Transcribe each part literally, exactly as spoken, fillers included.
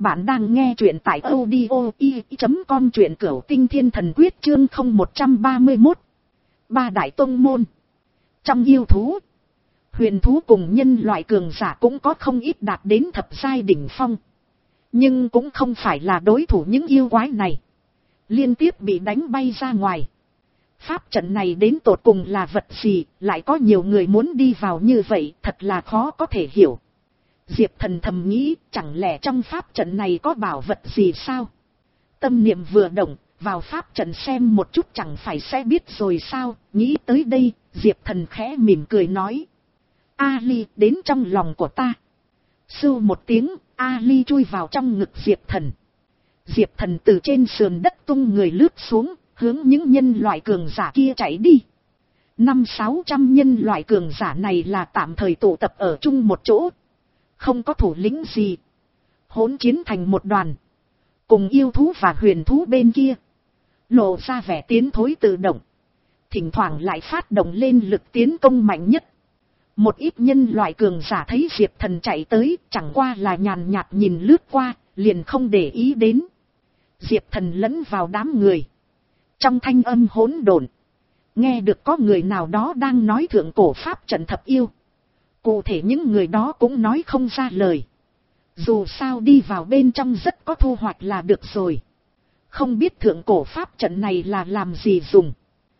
bạn đang nghe truyện tại audio i chấm com, truyện cửu tinh thiên thần quyết chương không một trăm ba mươi mốt. Ba đại tông môn. Trong yêu thú, huyền thú cùng nhân loại cường giả cũng có không ít đạt đến thập giai đỉnh phong. Nhưng cũng không phải là đối thủ những yêu quái này. Liên tiếp bị đánh bay ra ngoài. Pháp trận này đến tột cùng là vật gì, lại có nhiều người muốn đi vào như vậy, thật là khó có thể hiểu. Diệp Thần thầm nghĩ, chẳng lẽ trong pháp trận này có bảo vật gì sao? Tâm niệm vừa động, vào pháp trận xem một chút chẳng phải sẽ biết rồi sao? Nghĩ tới đây, Diệp Thần khẽ mỉm cười nói. Ali, đến trong lòng của ta. Sưu một tiếng, Ali chui vào trong ngực Diệp Thần. Diệp Thần từ trên sườn đất tung người lướt xuống, hướng những nhân loại cường giả kia chạy đi. Năm sáu trăm nhân loại cường giả này là tạm thời tụ tập ở chung một chỗ. Không có thủ lĩnh gì. Hỗn chiến thành một đoàn. Cùng yêu thú và huyền thú bên kia. Lộ ra vẻ tiến thối tự động. Thỉnh thoảng lại phát động lên lực tiến công mạnh nhất. Một ít nhân loại cường giả thấy Diệp Thần chạy tới, chẳng qua là nhàn nhạt nhìn lướt qua, liền không để ý đến. Diệp Thần lẫn vào đám người. Trong thanh âm hỗn độn, nghe được có người nào đó đang nói thượng cổ pháp trận thập yêu. Cụ thể những người đó cũng nói không ra lời. Dù sao đi vào bên trong rất có thu hoạch là được rồi. Không biết thượng cổ pháp trận này là làm gì dùng.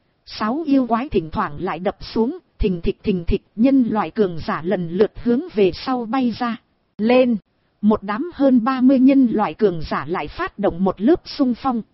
Sáu yêu quái thỉnh thoảng lại đập xuống, thình thịch thình thịch, nhân loại cường giả lần lượt hướng về sau bay ra. Lên, một đám hơn ba mươi nhân loại cường giả lại phát động một lớp xung phong.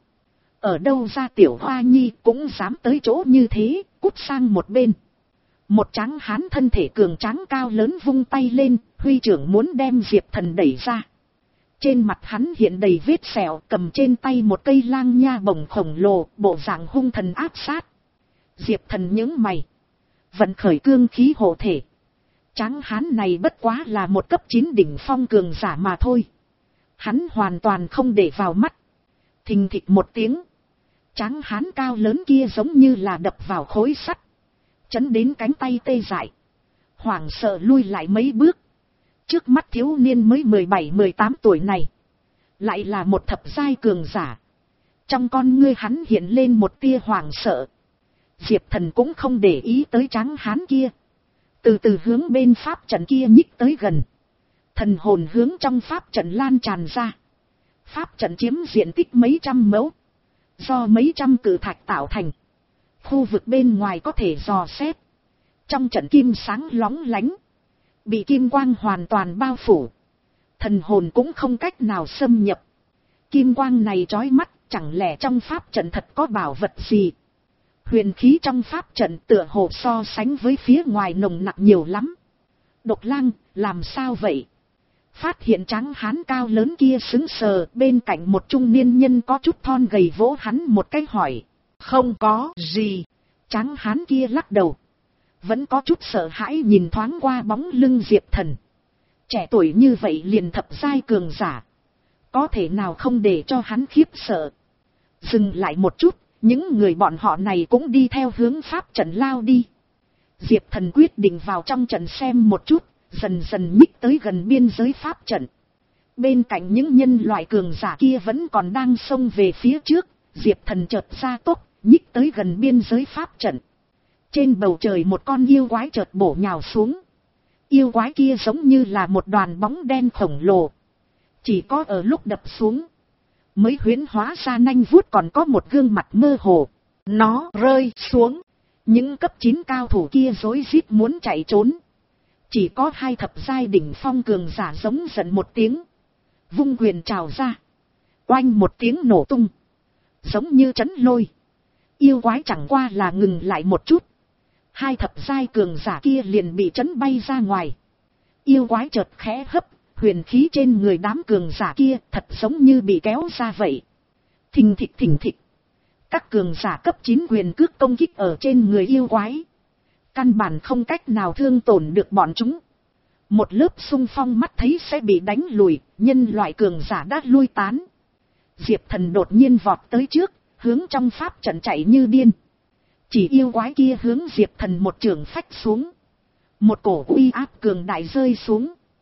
Ở đâu ra tiểu hoa nhi cũng dám tới chỗ như thế, cút sang một bên. Một tráng hán thân thể cường tráng cao lớn vung tay lên, huy trưởng muốn đem Diệp Thần đẩy ra. Trên mặt hắn hiện đầy vết sẹo, cầm trên tay một cây lang nha bổng khổng lồ, bộ dạng hung thần áp sát. Diệp Thần nhướng mày, vận khởi cương khí hộ thể. Tráng hán này bất quá là một cấp chín đỉnh phong cường giả mà thôi. Hắn hoàn toàn không để vào mắt. Thình thịch một tiếng, tráng hán cao lớn kia giống như là đập vào khối sắt, chấn đến cánh tay tê dại, hoảng sợ lui lại mấy bước. Trước mắt thiếu niên mới mười bảy mười tám tuổi này, lại là một thập giai cường giả. Trong con ngươi hắn hiện lên một tia hoảng sợ. Diệp Thần cũng không để ý tới tráng hán kia, từ từ hướng bên pháp trận kia nhích tới gần. Thần hồn hướng trong pháp trận lan tràn ra. Pháp trận chiếm diện tích mấy trăm mẫu, do mấy trăm cự thạch tạo thành. Khu vực bên ngoài có thể dò xét. Trong trận kim sáng lóng lánh, bị kim quang hoàn toàn bao phủ. Thần hồn cũng không cách nào xâm nhập. Kim quang này chói mắt, chẳng lẽ trong pháp trận thật có bảo vật gì? Huyền khí trong pháp trận tựa hồ so sánh với phía ngoài nồng nặc nhiều lắm. Độc Lang, làm sao vậy? Phát hiện tráng hán cao lớn kia sững sờ, bên cạnh một trung niên nhân có chút thon gầy vỗ hắn một cái hỏi. Không có gì. Tráng hán kia lắc đầu, vẫn có chút sợ hãi nhìn thoáng qua bóng lưng Diệp Thần. Trẻ tuổi như vậy liền thập giai cường giả, có thể nào không để cho hắn khiếp sợ. Dừng lại một chút, những người bọn họ này cũng đi theo hướng pháp trận lao đi. Diệp Thần quyết định vào trong trận xem một chút, dần dần nhích tới gần biên giới pháp trận. Bên cạnh những nhân loại cường giả kia vẫn còn đang xông về phía trước. Diệp Thần chợt ra tốc, nhích tới gần biên giới pháp trận. Trên bầu trời một con yêu quái chợt bổ nhào xuống. Yêu quái kia giống như là một đoàn bóng đen khổng lồ. Chỉ có ở lúc đập xuống, mới huyễn hóa ra nanh vuốt còn có một gương mặt mơ hồ. Nó rơi xuống, những cấp chín cao thủ kia rối rít muốn chạy trốn. Chỉ có hai thập giai đỉnh phong cường giả giống giận một tiếng, vung quyền trào ra, oanh một tiếng nổ tung, giống như chấn lôi. Yêu quái chẳng qua là ngừng lại một chút, hai thập giai cường giả kia liền bị chấn bay ra ngoài. Yêu quái chợt khẽ hấp, huyền khí trên người đám cường giả kia thật giống như bị kéo ra vậy. Thình thịch thình thịch, các cường giả cấp chín quyền cước công kích ở trên người yêu quái, căn bản không cách nào thương tổn được bọn chúng. Một lớp xung phong mắt thấy sẽ bị đánh lùi, nhân loại cường giả đã lui tán. Diệp Thần đột nhiên vọt tới trước, hướng trong pháp trận chạy như điên. Chỉ yêu quái kia hướng Diệp Thần một chưởng phách xuống. Một cổ uy áp cường đại rơi xuống.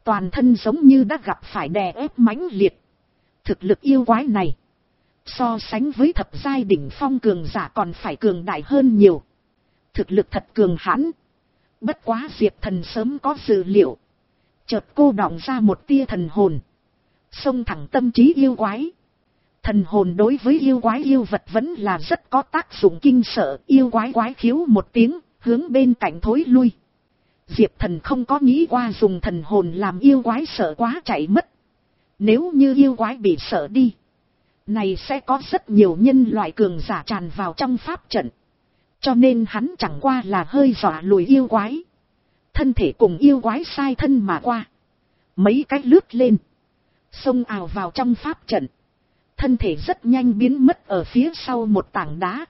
toàn thân giống như đã gặp phải đè ép mãnh liệt. Thực lực yêu quái này, so sánh với thập giai đỉnh phong cường giả còn phải cường đại hơn nhiều. Thực lực thật cường hãn. Bất quá Diệp Thần sớm có dự liệu. Chợt cô đọng ra một tia thần hồn, xông thẳng tâm trí yêu quái. Thần hồn đối với yêu quái yêu vật vẫn là rất có tác dụng kinh sợ. Yêu quái quái khiếu một tiếng, hướng bên cạnh thối lui. Diệp Thần không có nghĩ qua dùng thần hồn làm yêu quái sợ quá chạy mất. Nếu như yêu quái bị sợ đi, này sẽ có rất nhiều nhân loại cường giả tràn vào trong pháp trận. Cho nên hắn chẳng qua là hơi dọa lùi yêu quái. Thân thể cùng yêu quái sai thân mà qua. Mấy cái lướt lên, xông ào vào trong pháp trận. Thân thể rất nhanh biến mất ở phía sau một tảng đá.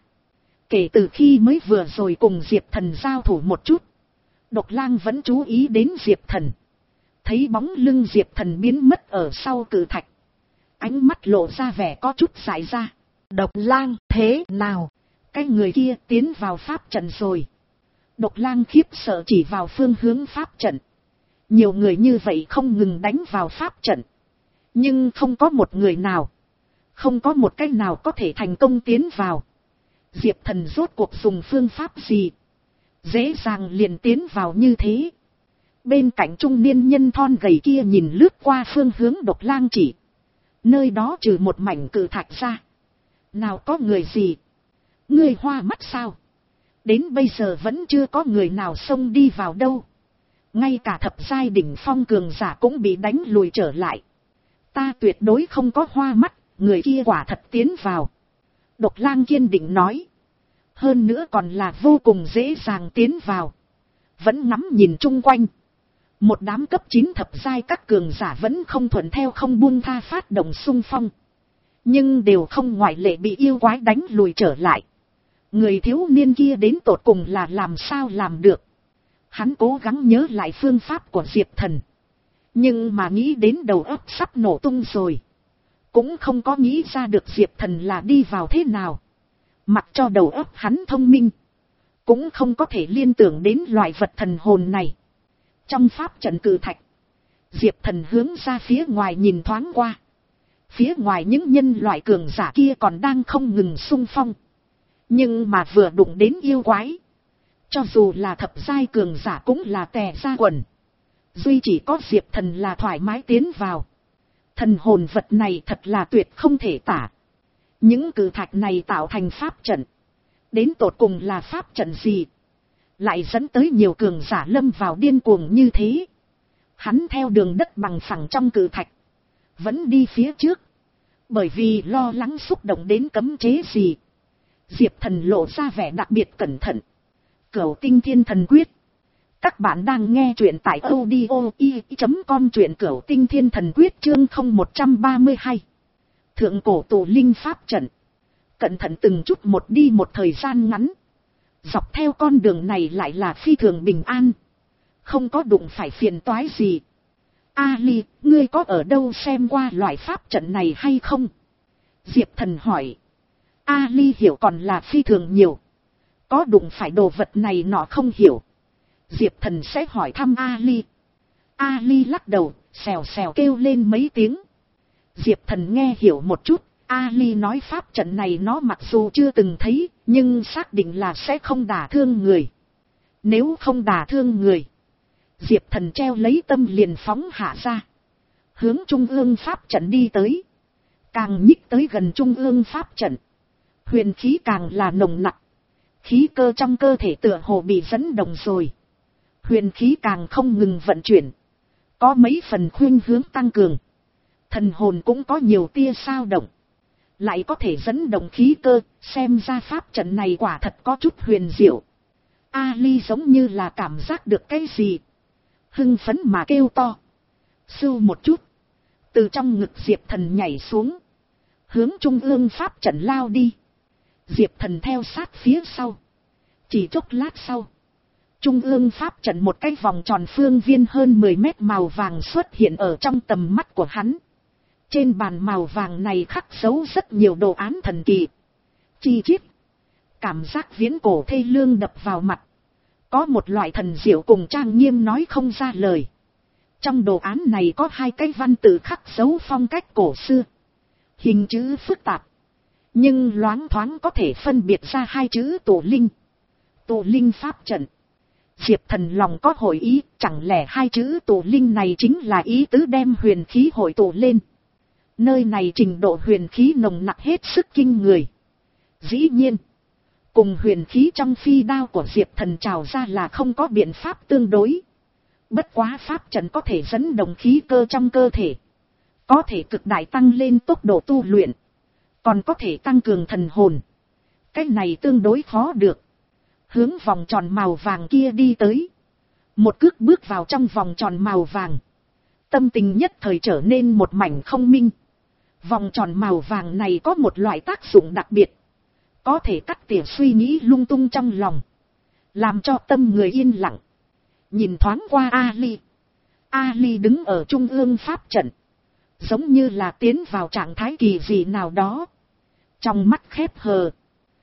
Kể từ khi mới vừa rồi cùng Diệp Thần giao thủ một chút, Độc Lang vẫn chú ý đến Diệp Thần. Thấy bóng lưng Diệp Thần biến mất ở sau cự thạch, ánh mắt lộ ra vẻ có chút dại ra. Độc Lang, thế nào? Cái người kia tiến vào pháp trận rồi. Độc Lang khiếp sợ chỉ vào phương hướng pháp trận. Nhiều người như vậy không ngừng đánh vào pháp trận, nhưng không có một người nào, không có một cái nào có thể thành công tiến vào. Diệp Thần rốt cuộc dùng phương pháp gì, dễ dàng liền tiến vào như thế? Bên cạnh trung niên nhân thon gầy kia nhìn lướt qua phương hướng Độc Lang chỉ. Nơi đó trừ một mảnh cự thạch ra, nào có người gì? Ngươi hoa mắt sao? Đến bây giờ vẫn chưa có người nào xông đi vào đâu. Ngay cả thập giai đỉnh phong cường giả cũng bị đánh lùi trở lại. Ta tuyệt đối không có hoa mắt, người kia quả thật tiến vào. Độc Lang kiên định nói. Hơn nữa còn là vô cùng dễ dàng tiến vào. Vẫn ngắm nhìn chung quanh. Một đám cấp chín thập giai các cường giả vẫn không thuận theo không buông tha phát động xung phong. Nhưng đều không ngoại lệ bị yêu quái đánh lùi trở lại. Người thiếu niên kia đến tột cùng là làm sao làm được. Hắn cố gắng nhớ lại phương pháp của Diệp Thần. Nhưng mà nghĩ đến đầu óc sắp nổ tung rồi. Cũng không có nghĩ ra được Diệp Thần là đi vào thế nào. Mặc cho đầu óc hắn thông minh, cũng không có thể liên tưởng đến loại vật thần hồn này. Trong pháp trận cử thạch, Diệp Thần hướng ra phía ngoài nhìn thoáng qua. Phía ngoài những nhân loại cường giả kia còn đang không ngừng xung phong. Nhưng mà vừa đụng đến yêu quái, cho dù là thập giai cường giả cũng là tè ra quần. Duy chỉ có Diệp Thần là thoải mái tiến vào. Thần hồn vật này thật là tuyệt không thể tả. Những cử thạch này tạo thành pháp trận. Đến tột cùng là pháp trận gì? Lại dẫn tới nhiều cường giả lâm vào điên cuồng như thế. Hắn theo đường đất bằng phẳng trong cử thạch, vẫn đi phía trước. Bởi vì lo lắng xúc động đến cấm chế gì. Diệp Thần lộ ra vẻ đặc biệt cẩn thận. Cửu Tinh Thiên Thần Quyết. Các bạn đang nghe truyện tại audio i chấm com, truyện Cửu Tinh Thiên Thần Quyết chương không một ba hai. Thượng cổ tụ linh pháp trận. Cẩn thận từng chút một đi một thời gian ngắn. Dọc theo con đường này lại là phi thường bình an. Không có đụng phải phiền toái gì. Ali, ngươi có ở đâu xem qua loại pháp trận này hay không? Diệp Thần hỏi. Ali hiểu còn là phi thường nhiều. Có đụng phải đồ vật này nọ không hiểu. Diệp Thần sẽ hỏi thăm Ali. Ali lắc đầu, xèo xèo kêu lên mấy tiếng. Diệp Thần nghe hiểu một chút. Ali nói pháp trận này nó mặc dù chưa từng thấy, nhưng xác định là sẽ không đả thương người. Nếu không đả thương người, Diệp Thần treo lấy tâm liền phóng hạ ra. Hướng trung ương pháp trận đi tới. Càng nhích tới gần trung ương pháp trận, huyền khí càng là nồng nặc. Khí cơ trong cơ thể tựa hồ bị dẫn động rồi. Huyền khí càng không ngừng vận chuyển. Có mấy phần khuynh hướng tăng cường. Thần hồn cũng có nhiều tia sao động. Lại có thể dẫn động khí cơ, xem ra pháp trận này quả thật có chút huyền diệu. Ali giống như là cảm giác được cái gì. Hưng phấn mà kêu to. Sưu một chút. Từ trong ngực Diệp Thần nhảy xuống. Hướng trung ương pháp trận lao đi. Diệp Thần theo sát phía sau. Chỉ chốc lát sau, trung ương pháp trận một cái vòng tròn phương viên hơn mười mét màu vàng xuất hiện ở trong tầm mắt của hắn. Trên bàn màu vàng này khắc dấu rất nhiều đồ án thần kỳ. Chi chít. Cảm giác viễn cổ thê lương đập vào mặt. Có một loại thần diệu cùng trang nghiêm nói không ra lời. Trong đồ án này có hai cái văn tự khắc dấu phong cách cổ xưa. Hình chữ phức tạp. Nhưng loáng thoáng có thể phân biệt ra hai chữ tổ linh. Tổ linh pháp trận. Diệp Thần lòng có hội ý, chẳng lẽ hai chữ tổ linh này chính là ý tứ đem huyền khí hội tụ lên. Nơi này trình độ huyền khí nồng nặc hết sức kinh người. Dĩ nhiên, cùng huyền khí trong phi đao của Diệp Thần trào ra là không có biện pháp tương đối. Bất quá pháp trận có thể dẫn động khí cơ trong cơ thể. Có thể cực đại tăng lên tốc độ tu luyện. Còn có thể tăng cường thần hồn. Cái này tương đối khó được. Hướng vòng tròn màu vàng kia đi tới. Một cước bước vào trong vòng tròn màu vàng. Tâm tình nhất thời trở nên một mảnh không minh. Vòng tròn màu vàng này có một loại tác dụng đặc biệt. Có thể cắt tỉa suy nghĩ lung tung trong lòng. Làm cho tâm người yên lặng. Nhìn thoáng qua Ali. Ali đứng ở trung ương pháp trận. Giống như là tiến vào trạng thái kỳ dị nào đó. Trong mắt khép hờ.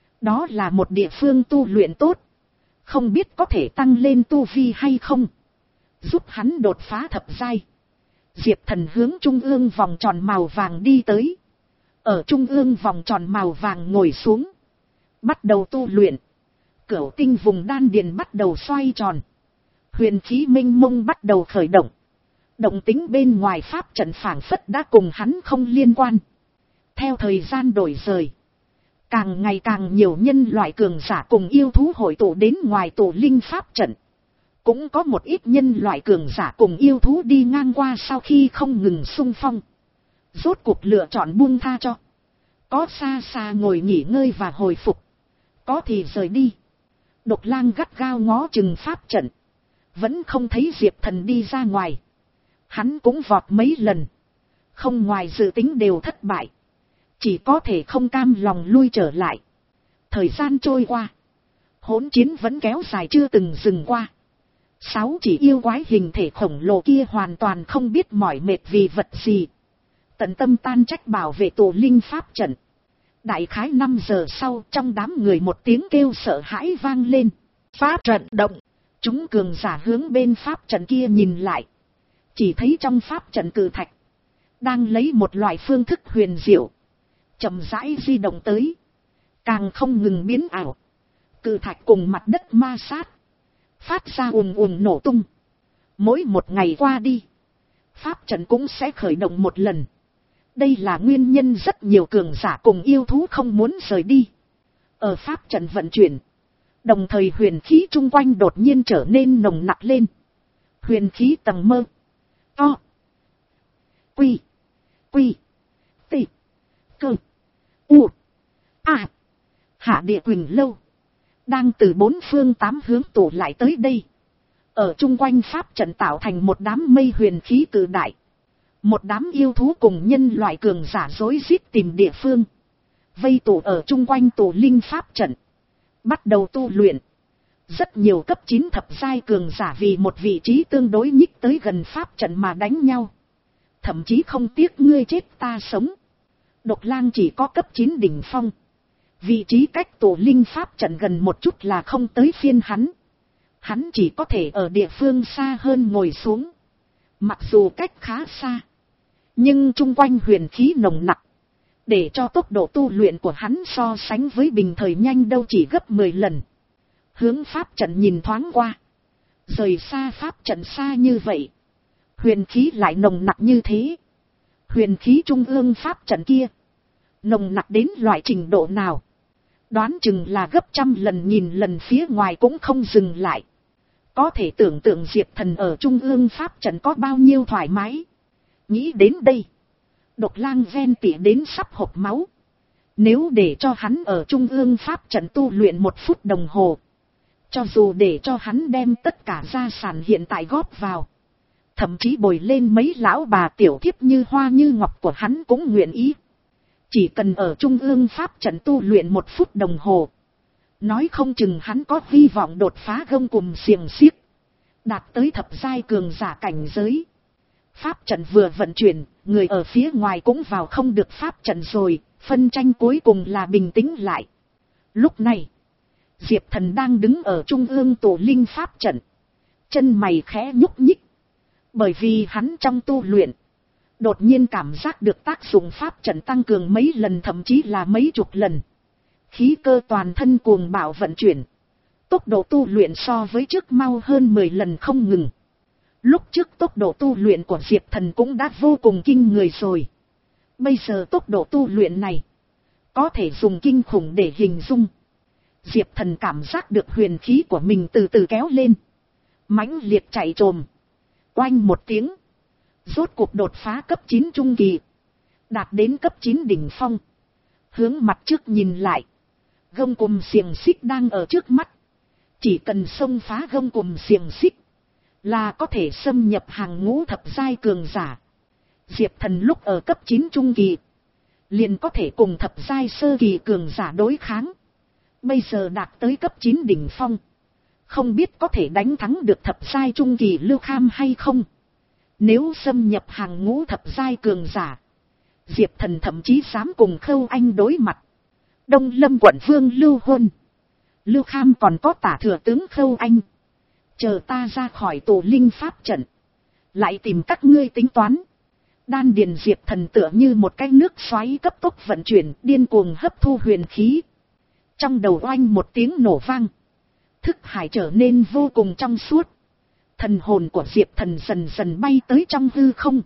Đó là một địa phương tu luyện tốt. Không biết có thể tăng lên tu vi hay không. Giúp hắn đột phá thập giai. Diệp Thần hướng trung ương vòng tròn màu vàng đi tới. Ở trung ương vòng tròn màu vàng ngồi xuống. Bắt đầu tu luyện. Cửu tinh vùng đan điền bắt đầu xoay tròn. Huyền khí minh mông bắt đầu khởi động. Động tính bên ngoài pháp trận phảng phất đã cùng hắn không liên quan. Theo thời gian đổi rời. Càng ngày càng nhiều nhân loại cường giả cùng yêu thú hội tụ đến ngoài tổ linh pháp trận. Cũng có một ít nhân loại cường giả cùng yêu thú đi ngang qua sau khi không ngừng xung phong. Rốt cuộc lựa chọn buông tha cho. Có xa xa ngồi nghỉ ngơi và hồi phục. Có thì rời đi. Độc Lang gắt gao ngó chừng pháp trận. Vẫn không thấy Diệp Thần đi ra ngoài. Hắn cũng vọt mấy lần. Không ngoài dự tính đều thất bại. Chỉ có thể không cam lòng lui trở lại. Thời gian trôi qua. Hỗn chiến vẫn kéo dài chưa từng dừng qua. Sáu chỉ yêu quái hình thể khổng lồ kia hoàn toàn không biết mỏi mệt vì vật gì. Tận tâm tan trách bảo vệ tổ linh pháp trận. Đại khái năm giờ sau, trong đám người một tiếng kêu sợ hãi vang lên. Pháp trận động. Chúng cường giả hướng bên pháp trận kia nhìn lại. Chỉ thấy trong pháp trận cử thạch. Đang lấy một loại phương thức huyền diệu. Chậm rãi di động tới. Càng không ngừng biến ảo. Cử thạch cùng mặt đất ma sát. Phát ra ùn ùn nổ tung. Mỗi một ngày qua đi. Pháp trận cũng sẽ khởi động một lần. Đây là nguyên nhân rất nhiều cường giả cùng yêu thú không muốn rời đi. Ở pháp trận vận chuyển. Đồng thời huyền khí chung quanh đột nhiên trở nên nồng nặc lên. Huyền khí tầng mơ. To. Quy. Quy. Tị. Cơ. U. A. Hạ địa Quỳnh Lâu. Đang từ bốn phương tám hướng tụ lại tới đây. Ở chung quanh pháp trận tạo thành một đám mây huyền khí cự đại. Một đám yêu thú cùng nhân loại cường giả rối rít tìm địa phương. Vây tụ ở chung quanh tổ linh pháp trận. Bắt đầu tu luyện. Rất nhiều cấp chín thập giai cường giả vì một vị trí tương đối nhích tới gần pháp trận mà đánh nhau. Thậm chí không tiếc ngươi chết ta sống. Độc Lang chỉ có cấp chín đỉnh phong. Vị trí cách tổ linh pháp trận gần một chút là không tới phiên hắn. Hắn chỉ có thể ở địa phương xa hơn ngồi xuống. Mặc dù cách khá xa. Nhưng chung quanh huyền khí nồng nặc. Để cho tốc độ tu luyện của hắn so sánh với bình thời nhanh đâu chỉ gấp mười lần. Hướng pháp trận nhìn thoáng qua. Rời xa pháp trận xa như vậy. Huyền khí lại nồng nặc như thế. Huyền khí trung ương pháp trận kia. Nồng nặc đến loại trình độ nào. Đoán chừng là gấp trăm lần nghìn lần phía ngoài cũng không dừng lại. Có thể tưởng tượng Diệp Thần ở trung ương pháp trận có bao nhiêu thoải mái. Nghĩ đến đây. Độc Lang ven tỉ đến sắp hộc máu. Nếu để cho hắn ở trung ương pháp trận tu luyện một phút đồng hồ. Cho dù để cho hắn đem tất cả gia sản hiện tại góp vào. Thậm chí bồi lên mấy lão bà tiểu thiếp như hoa như ngọc của hắn cũng nguyện ý. Chỉ cần ở trung ương pháp trận tu luyện một phút đồng hồ. Nói không chừng hắn có hy vọng đột phá gông cùm xiềng xiếc. Đạt tới thập giai cường giả cảnh giới. Pháp trận vừa vận chuyển, người ở phía ngoài cũng vào không được pháp trận rồi, phân tranh cuối cùng là bình tĩnh lại. Lúc này, Diệp Thần đang đứng ở trung ương tổ linh pháp trận. Chân mày khẽ nhúc nhích. Bởi vì hắn trong tu luyện, đột nhiên cảm giác được tác dụng pháp trận tăng cường mấy lần, thậm chí là mấy chục lần. Khí cơ toàn thân cuồng bạo vận chuyển. Tốc độ tu luyện so với trước mau hơn mười lần không ngừng. Lúc trước tốc độ tu luyện của Diệp Thần cũng đã vô cùng kinh người rồi. Bây giờ tốc độ tu luyện này, có thể dùng kinh khủng để hình dung. Diệp Thần cảm giác được huyền khí của mình từ từ kéo lên. Mãnh liệt chạy trồm. Oanh một tiếng. Rốt cuộc đột phá cấp chín trung kỳ. Đạt đến cấp chín đỉnh phong. Hướng mặt trước nhìn lại. Gông cùm xiềng xích đang ở trước mắt. Chỉ cần xông phá gông cùm xiềng xích, là có thể xâm nhập hàng ngũ thập giai cường giả. Diệp Thần lúc ở cấp chín trung kỳ, liền có thể cùng thập giai sơ kỳ cường giả đối kháng. Bây giờ đạt tới cấp chín đỉnh phong, không biết có thể đánh thắng được thập giai trung kỳ Lưu Kham hay không. Nếu xâm nhập hàng ngũ thập giai cường giả, Diệp Thần thậm chí dám cùng Khâu Anh đối mặt. Đông Lâm quận vương Lưu Huân, Lưu Kham còn có tả thừa tướng Khâu Anh. Chờ ta ra khỏi tổ linh pháp trận, lại tìm các ngươi tính toán. Đan điền Diệp Thần tựa như một cái nước xoáy cấp tốc vận chuyển, điên cuồng hấp thu huyền khí. Trong đầu oanh một tiếng nổ vang, thức hải trở nên vô cùng trong suốt. Thần hồn của Diệp Thần dần dần bay tới trong hư không.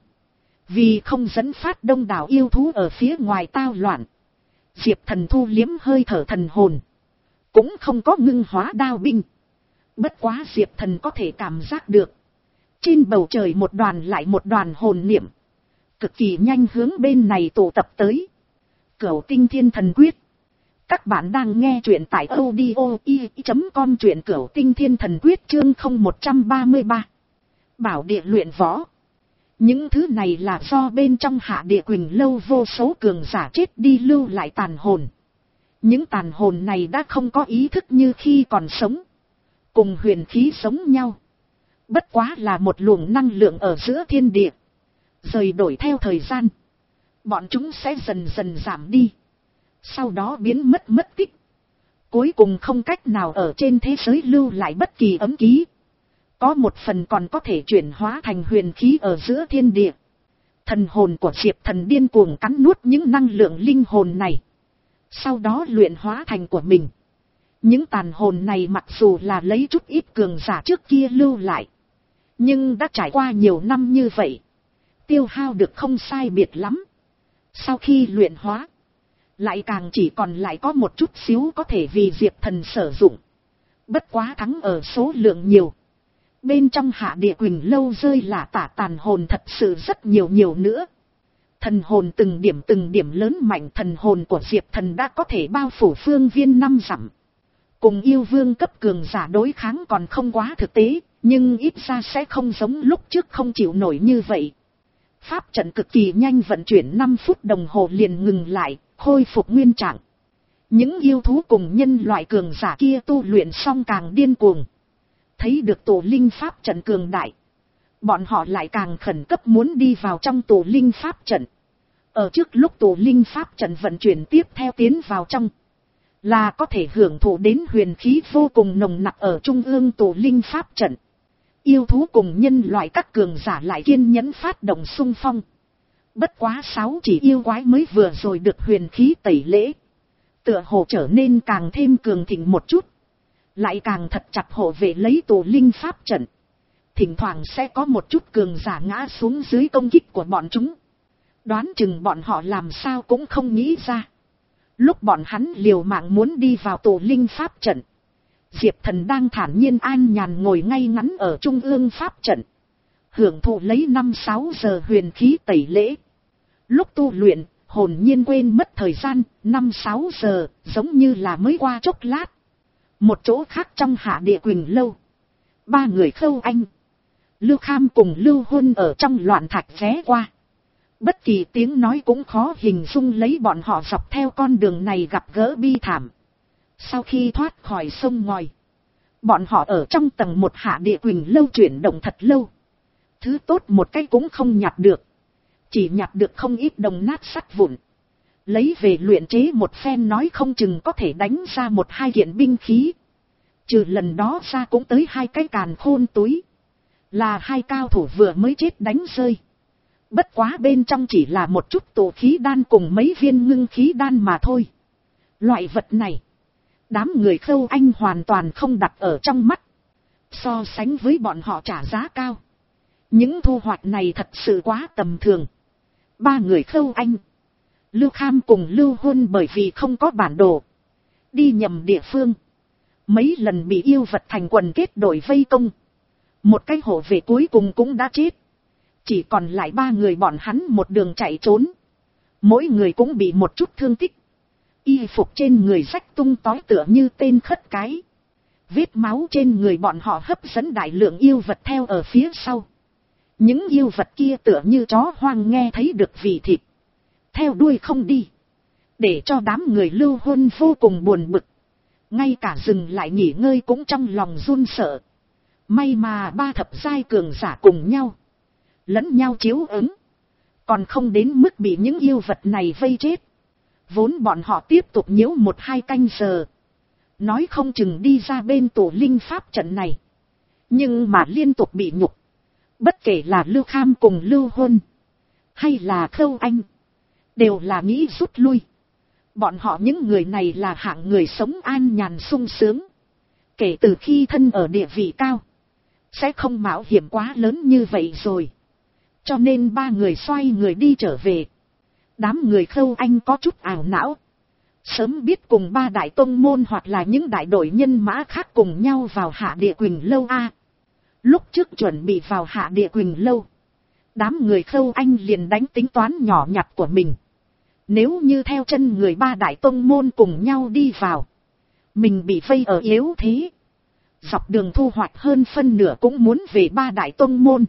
Vì không dẫn phát đông đảo yêu thú ở phía ngoài tao loạn, Diệp Thần thu liếm hơi thở thần hồn, cũng không có ngưng hóa đao binh. Bất quá Diệp Thần có thể cảm giác được, trên bầu trời một đoàn lại một đoàn hồn niệm, cực kỳ nhanh hướng bên này tụ tập tới. Cửu Tinh Thiên Thần Quyết. Các bạn đang nghe truyện tại audio i chấm com, truyện Cửu Tinh Thiên Thần Quyết chương không một trăm ba mươi ba. Bảo địa luyện võ. Những thứ này là do bên trong Hạ Địa Quỳnh Lâu vô số cường giả chết đi lưu lại tàn hồn. Những tàn hồn này đã không có ý thức như khi còn sống, cùng huyền khí sống nhau. Bất quá là một luồng năng lượng ở giữa thiên địa. Rời đổi theo thời gian, bọn chúng sẽ dần dần giảm đi, sau đó biến mất mất tích. Cuối cùng không cách nào ở trên thế giới lưu lại bất kỳ ấm ký. Có một phần còn có thể chuyển hóa thành huyền khí ở giữa thiên địa. Thần hồn của Diệp Thần điên cuồng cắn nuốt những năng lượng linh hồn này, sau đó luyện hóa thành của mình. Những tàn hồn này mặc dù là lấy chút ít cường giả trước kia lưu lại, nhưng đã trải qua nhiều năm như vậy, tiêu hao được không sai biệt lắm. Sau khi luyện hóa, lại càng chỉ còn lại có một chút xíu có thể vì Diệp Thần sử dụng. Bất quá thắng ở số lượng nhiều. Bên trong Hạ Địa Quỳnh Lâu rơi là tả tàn hồn thật sự rất nhiều nhiều nữa. Thần hồn từng điểm từng điểm lớn mạnh, thần hồn của Diệp Thần đã có thể bao phủ phương viên năm dặm. Cùng yêu vương cấp cường giả đối kháng còn không quá thực tế, nhưng ít ra sẽ không giống lúc trước không chịu nổi như vậy. Pháp trận cực kỳ nhanh vận chuyển, năm phút đồng hồ liền ngừng lại, khôi phục nguyên trạng. Những yêu thú cùng nhân loại cường giả kia tu luyện xong càng điên cuồng. Thấy được tổ linh pháp trận cường đại, bọn họ lại càng khẩn cấp muốn đi vào trong tổ linh pháp trận. Ở trước lúc tổ linh pháp trận vận chuyển tiếp theo tiến vào trong, là có thể hưởng thụ đến huyền khí vô cùng nồng nặc ở trung ương tổ linh pháp trận. Yêu thú cùng nhân loại các cường giả lại kiên nhẫn phát động xung phong. Bất quá sáu chỉ yêu quái mới vừa rồi được huyền khí tẩy lễ, tựa hồ trở nên càng thêm cường thịnh một chút, lại càng thật chặt hộ vệ lấy tổ linh pháp trận. Thỉnh thoảng sẽ có một chút cường giả ngã xuống dưới công kích của bọn chúng. Đoán chừng bọn họ làm sao cũng không nghĩ ra, lúc bọn hắn liều mạng muốn đi vào tổ linh pháp trận, Diệp Thần đang thản nhiên an nhàn ngồi ngay ngắn ở trung ương pháp trận, hưởng thụ lấy năm sáu giờ huyền khí tẩy lễ. Lúc tu luyện, hồn nhiên quên mất thời gian, năm sáu giờ, giống như là mới qua chốc lát. Một chỗ khác trong Hạ Địa Quỳnh Lâu, ba người Khâu Anh, Lưu Kham cùng Lưu Huân ở trong loạn thạch ghé qua. Bất kỳ tiếng nói cũng khó hình dung lấy bọn họ dọc theo con đường này gặp gỡ bi thảm. Sau khi thoát khỏi sông ngòi, bọn họ ở trong tầng một Hạ Địa Quỳnh Lâu chuyển động thật lâu. Thứ tốt một cái cũng không nhặt được, chỉ nhặt được không ít đồng nát sắt vụn. Lấy về luyện chế một phen nói không chừng có thể đánh ra một hai kiện binh khí. Trừ lần đó ra cũng tới hai cái càn khôn túi. Là hai cao thủ vừa mới chết đánh rơi. Bất quá bên trong chỉ là một chút tụ khí đan cùng mấy viên ngưng khí đan mà thôi. Loại vật này, đám người Khâu Anh hoàn toàn không đặt ở trong mắt. So sánh với bọn họ trả giá cao, những thu hoạch này thật sự quá tầm thường. Ba người Khâu Anh, Lưu Kham cùng Lưu Huân bởi vì không có bản đồ, đi nhầm địa phương, mấy lần bị yêu vật thành quần kết đội vây công. Một cái hộ vệ cuối cùng cũng đã chết, chỉ còn lại ba người bọn hắn một đường chạy trốn. Mỗi người cũng bị một chút thương tích, y phục trên người rách tung tói tựa như tên khất cái. Vết máu trên người bọn họ hấp dẫn đại lượng yêu vật theo ở phía sau. Những yêu vật kia tựa như chó hoang nghe thấy được vị thịt, theo đuôi không đi, để cho đám người Lưu Huân vô cùng buồn bực. Ngay cả dừng lại nghỉ ngơi cũng trong lòng run sợ. May mà ba thập giai cường giả cùng nhau, lẫn nhau chiếu ứng, còn không đến mức bị những yêu vật này vây chết. Vốn bọn họ tiếp tục nhiễu một hai canh giờ, nói không chừng đi ra bên tổ linh pháp trận này, nhưng mà liên tục bị nhục. Bất kể là Lưu Kham cùng Lưu Huân, hay là Khâu Anh, đều là nghĩ rút lui. Bọn họ những người này là hạng người sống an nhàn sung sướng. Kể từ khi thân ở địa vị cao, sẽ không mạo hiểm quá lớn như vậy rồi. Cho nên ba người xoay người đi trở về. Đám người Khâu Anh có chút ảo não. Sớm biết cùng ba đại tông môn hoặc là những đại đội nhân mã khác cùng nhau vào Hạ Địa Quỳnh Lâu a. Lúc trước chuẩn bị vào Hạ Địa Quỳnh Lâu, đám người Khâu Anh liền đánh tính toán nhỏ nhặt của mình. Nếu như theo chân người ba đại tông môn cùng nhau đi vào, mình bị vây ở yếu thế, dọc đường thu hoạch hơn phân nửa cũng muốn về ba đại tông môn.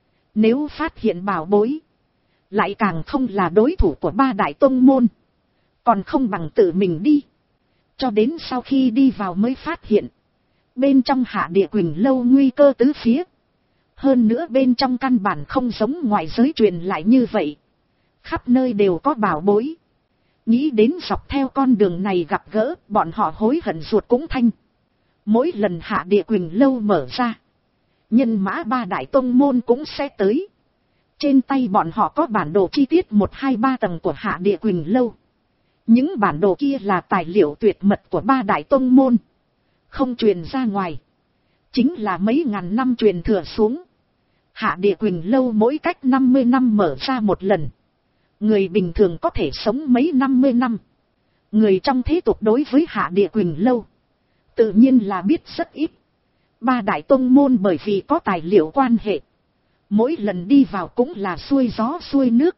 Nếu phát hiện bảo bối, lại càng không là đối thủ của ba đại tông môn, còn không bằng tự mình đi. Cho đến sau khi đi vào mới phát hiện, bên trong Hạ Địa Quỳnh Lâu nguy cơ tứ phía. Hơn nữa bên trong căn bản không giống ngoại giới truyền lại như vậy, khắp nơi đều có bảo bối. Nghĩ đến dọc theo con đường này gặp gỡ, bọn họ hối hận ruột cũng thanh. Mỗi lần Hạ Địa Quỳnh Lâu mở ra, nhân mã ba đại tông môn cũng sẽ tới. Trên tay bọn họ có bản đồ chi tiết một hai ba tầng của Hạ Địa Quỳnh Lâu. Những bản đồ kia là tài liệu tuyệt mật của ba đại tông môn, không truyền ra ngoài, chính là mấy ngàn năm truyền thừa xuống. Hạ Địa Quỳnh Lâu mỗi cách năm mươi năm mở ra một lần. Người bình thường có thể sống mấy năm mươi năm. Người trong thế tục đối với Hạ Địa Quỳnh Lâu tự nhiên là biết rất ít. Ba đại tông môn bởi vì có tài liệu quan hệ, mỗi lần đi vào cũng là xuôi gió xuôi nước.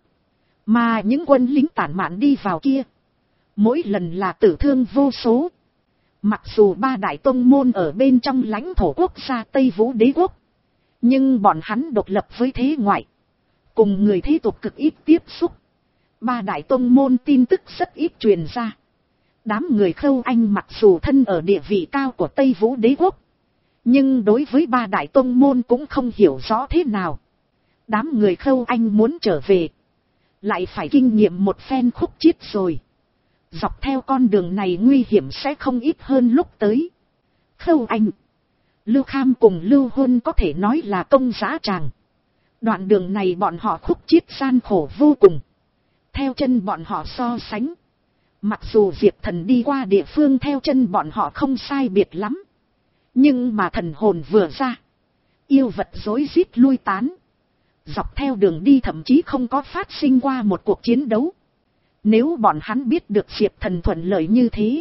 Mà những quân lính tản mạn đi vào kia, mỗi lần là tử thương vô số. Mặc dù ba đại tông môn ở bên trong lãnh thổ quốc gia Tây Vũ Đế Quốc, nhưng bọn hắn độc lập với thế ngoại, cùng người thế tục cực ít tiếp xúc. Ba đại tông môn tin tức rất ít truyền ra. Đám người Khâu Anh mặc dù thân ở địa vị cao của Tây Vũ Đế Quốc, nhưng đối với ba đại tông môn cũng không hiểu rõ thế nào. Đám người Khâu Anh muốn trở về, lại phải kinh nghiệm một phen khúc chiết rồi. Dọc theo con đường này nguy hiểm sẽ không ít hơn lúc tới. Khâu Anh, Lưu Kham cùng Lưu Huân có thể nói là công giá tràng. Đoạn đường này bọn họ khúc chiết gian khổ vô cùng. Theo chân bọn họ so sánh, mặc dù Diệp Thần đi qua địa phương theo chân bọn họ không sai biệt lắm, nhưng mà thần hồn vừa ra, yêu vật rối rít lui tán. Dọc theo đường đi thậm chí không có phát sinh qua một cuộc chiến đấu. Nếu bọn hắn biết được Diệp Thần thuận lợi như thế,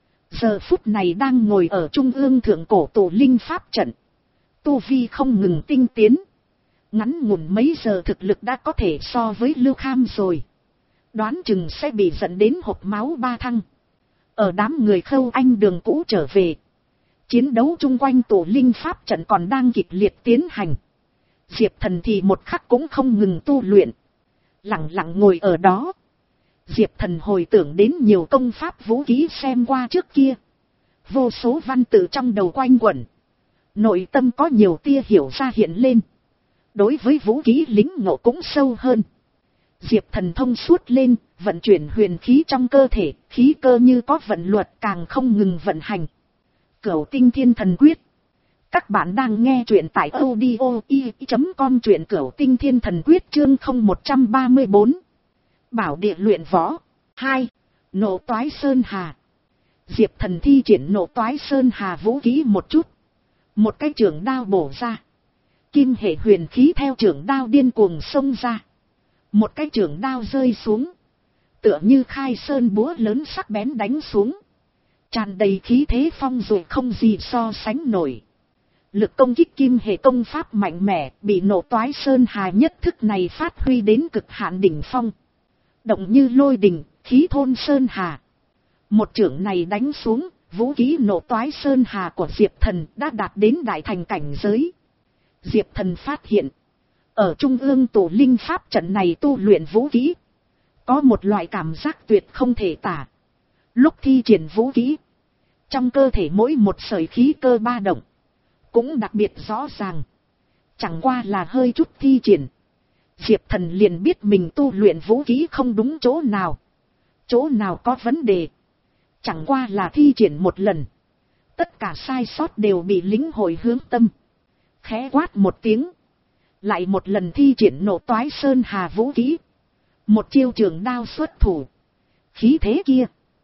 giờ phút này đang ngồi ở trung ương thượng cổ tổ linh pháp trận, tu vi không ngừng tinh tiến, ngắn ngủn mấy giờ thực lực đã có thể so với Lưu Kham rồi, đoán chừng sẽ bị dẫn đến hộc máu ba thăng. Ở đám người Khâu Anh đường cũ trở về, chiến đấu chung quanh tổ linh pháp trận còn đang kịch liệt tiến hành. Diệp Thần thì một khắc cũng không ngừng tu luyện, lặng lặng ngồi ở đó. Diệp Thần hồi tưởng đến nhiều công pháp vũ khí xem qua trước kia, vô số văn tự trong đầu quanh quẩn, nội tâm có nhiều tia hiểu ra hiện lên. Đối với vũ khí lính ngộ cũng sâu hơn. Diệp Thần thông suốt lên, vận chuyển huyền khí trong cơ thể, khí cơ như có vận luật càng không ngừng vận hành. Cửu tinh thiên thần quyết, Các bạn đang nghe truyện tại audio i chấm com, truyện cửu tinh thiên thần quyết chương không một trăm ba mươi bốn. Bảo địa luyện võ. hai. Nộ toái sơn hà. Diệp Thần thi triển nộ toái sơn hà vũ khí một chút. Một cái trường đao bổ ra. Kim hệ huyền khí theo trường đao điên cuồng xông ra. Một cái trường đao rơi xuống. Tựa như khai sơn búa lớn sắc bén đánh xuống. Tràn đầy khí thế phong rồi không gì so sánh nổi. Lực công kích kim hệ công pháp mạnh mẽ, bị nộ toái sơn hà nhất thức này phát huy đến cực hạn đỉnh phong. Động như lôi đình, khí thôn sơn hà. Một chưởng này đánh xuống, vũ khí nộ toái sơn hà của Diệp Thần đã đạt đến đại thành cảnh giới. Diệp Thần phát hiện, ở trung ương tổ linh pháp trận này tu luyện vũ khí, có một loại cảm giác tuyệt không thể tả. Lúc thi triển vũ khí, trong cơ thể mỗi một sợi khí cơ ba động, cũng đặc biệt rõ ràng. Chẳng qua là hơi chút thi triển, Diệp Thần liền biết mình tu luyện vũ khí không đúng chỗ nào. Chỗ nào có vấn đề. Chẳng qua là thi triển một lần, tất cả sai sót đều bị lĩnh hội hướng tâm. Khẽ quát một tiếng, lại một lần thi triển nộ toái sơn hà vũ khí. Một chiêu trường đao xuất thủ. Khí thế kia,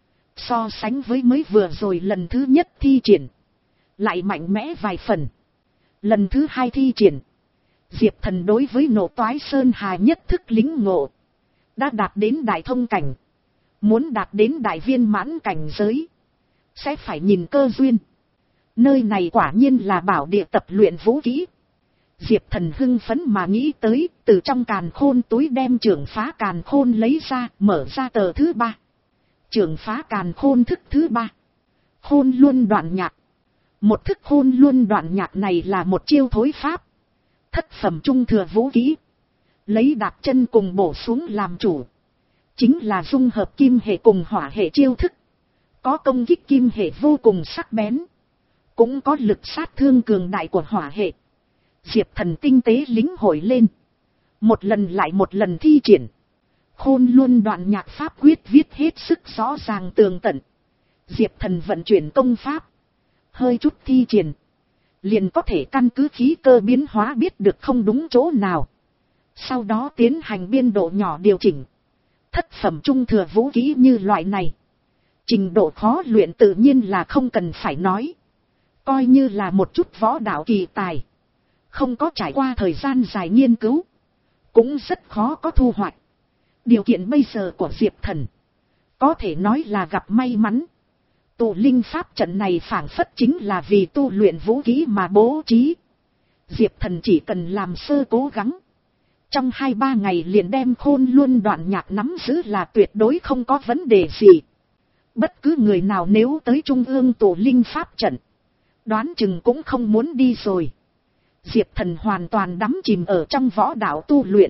so sánh với mới vừa rồi lần thứ nhất thi triển, lại mạnh mẽ vài phần. Lần thứ hai thi triển, Diệp Thần đối với nộ toái sơn hà nhất thức lĩnh ngộ, đã đạt đến đại thông cảnh. Muốn đạt đến đại viên mãn cảnh giới, sẽ phải nhìn cơ duyên. Nơi này quả nhiên là bảo địa tập luyện vũ khí. Diệp Thần hưng phấn mà nghĩ tới, từ trong càn khôn túi đem trưởng phá càn khôn lấy ra, mở ra tờ thứ ba. Trưởng phá càn khôn thức thứ ba. Khôn luân đoạn nhạc. Một thức khôn luân đoạn nhạc này là một chiêu thối pháp. Thất phẩm trung thừa vũ khí. Lấy đạp chân cùng bổ xuống làm chủ. Chính là dung hợp kim hệ cùng hỏa hệ chiêu thức. Có công kích kim hệ vô cùng sắc bén. Cũng có lực sát thương cường đại của hỏa hệ. Diệp Thần tinh tế lĩnh hội lên. Một lần lại một lần thi triển. Khôn luân đoạn nhạc pháp quyết viết hết sức rõ ràng tường tận. Diệp Thần vận chuyển công pháp. Hơi chút thi triển, liền có thể căn cứ khí cơ biến hóa biết được không đúng chỗ nào. Sau đó tiến hành biên độ nhỏ điều chỉnh. Thất phẩm trung thừa vũ khí như loại này, trình độ khó luyện tự nhiên là không cần phải nói. Coi như là một chút võ đạo kỳ tài, không có trải qua thời gian dài nghiên cứu, cũng rất khó có thu hoạch. Điều kiện bây giờ của Diệp Thần, có thể nói là gặp may mắn. Tụ linh pháp trận này phảng phất chính là vì tu luyện vũ khí mà bố trí. Diệp Thần chỉ cần làm sơ cố gắng, trong hai ba ngày liền đem khôn luân đoạn nhạc nắm giữ là tuyệt đối không có vấn đề gì. Bất cứ người nào nếu tới trung ương tụ linh pháp trận, đoán chừng cũng không muốn đi rồi. Diệp Thần hoàn toàn đắm chìm ở trong võ đạo tu luyện.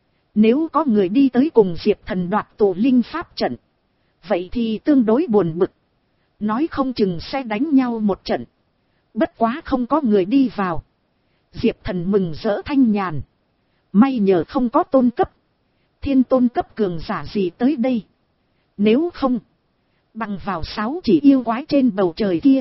Nếu có người đi tới cùng Diệp Thần đoạt tụ linh pháp trận, vậy thì tương đối buồn bực. Nói không chừng sẽ đánh nhau một trận. Bất quá không có người đi vào. Diệp Thần mừng rỡ thanh nhàn. May nhờ không có tôn cấp, thiên tôn cấp cường giả gì tới đây. Nếu không, bằng vào sáu chỉ yêu quái trên bầu trời kia,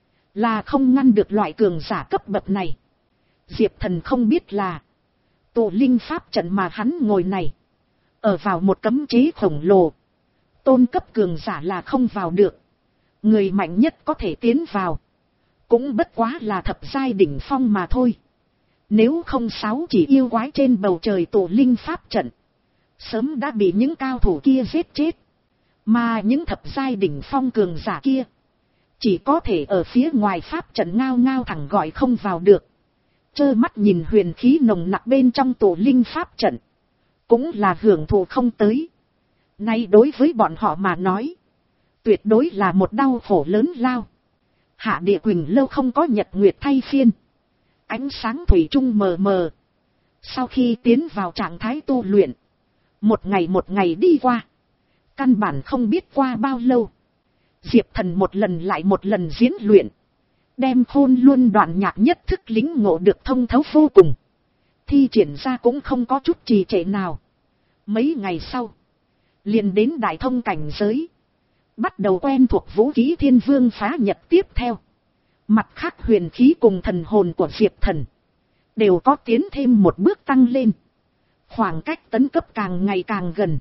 là không ngăn được loại cường giả cấp bậc này. Diệp Thần không biết là, tụ linh pháp trận mà hắn ngồi này, ở vào một cấm chế khổng lồ. Tôn cấp cường giả là không vào được. Người mạnh nhất có thể tiến vào, cũng bất quá là thập giai đỉnh phong mà thôi. Nếu không sáu chỉ yêu quái trên bầu trời tụ linh pháp trận, sớm đã bị những cao thủ kia giết chết. Mà những thập giai đỉnh phong cường giả kia, chỉ có thể ở phía ngoài pháp trận ngao ngao thẳng gọi không vào được. Trơ mắt nhìn huyền khí nồng nặc bên trong tụ linh pháp trận, cũng là hưởng thụ không tới. Nay đối với bọn họ mà nói, tuyệt đối là một đau khổ lớn lao. Hạ địa Quỳnh lâu không có nhật nguyệt thay phiên, ánh sáng thủy chung mờ mờ. Sau khi tiến vào trạng thái tu luyện, một ngày một ngày đi qua, căn bản không biết qua bao lâu. Diệp Thần một lần lại một lần diễn luyện, đem khôn luân đoạn nhạc nhất thức lĩnh ngộ được thông thấu vô cùng. Thi triển ra cũng không có chút trì trệ nào. Mấy ngày sau, liền đến đại thông cảnh giới, bắt đầu quen thuộc vũ khí thiên vương phá nhật tiếp theo. Mặt khác huyền khí cùng thần hồn của Diệp Thần đều có tiến thêm một bước tăng lên. Khoảng cách tấn cấp càng ngày càng gần.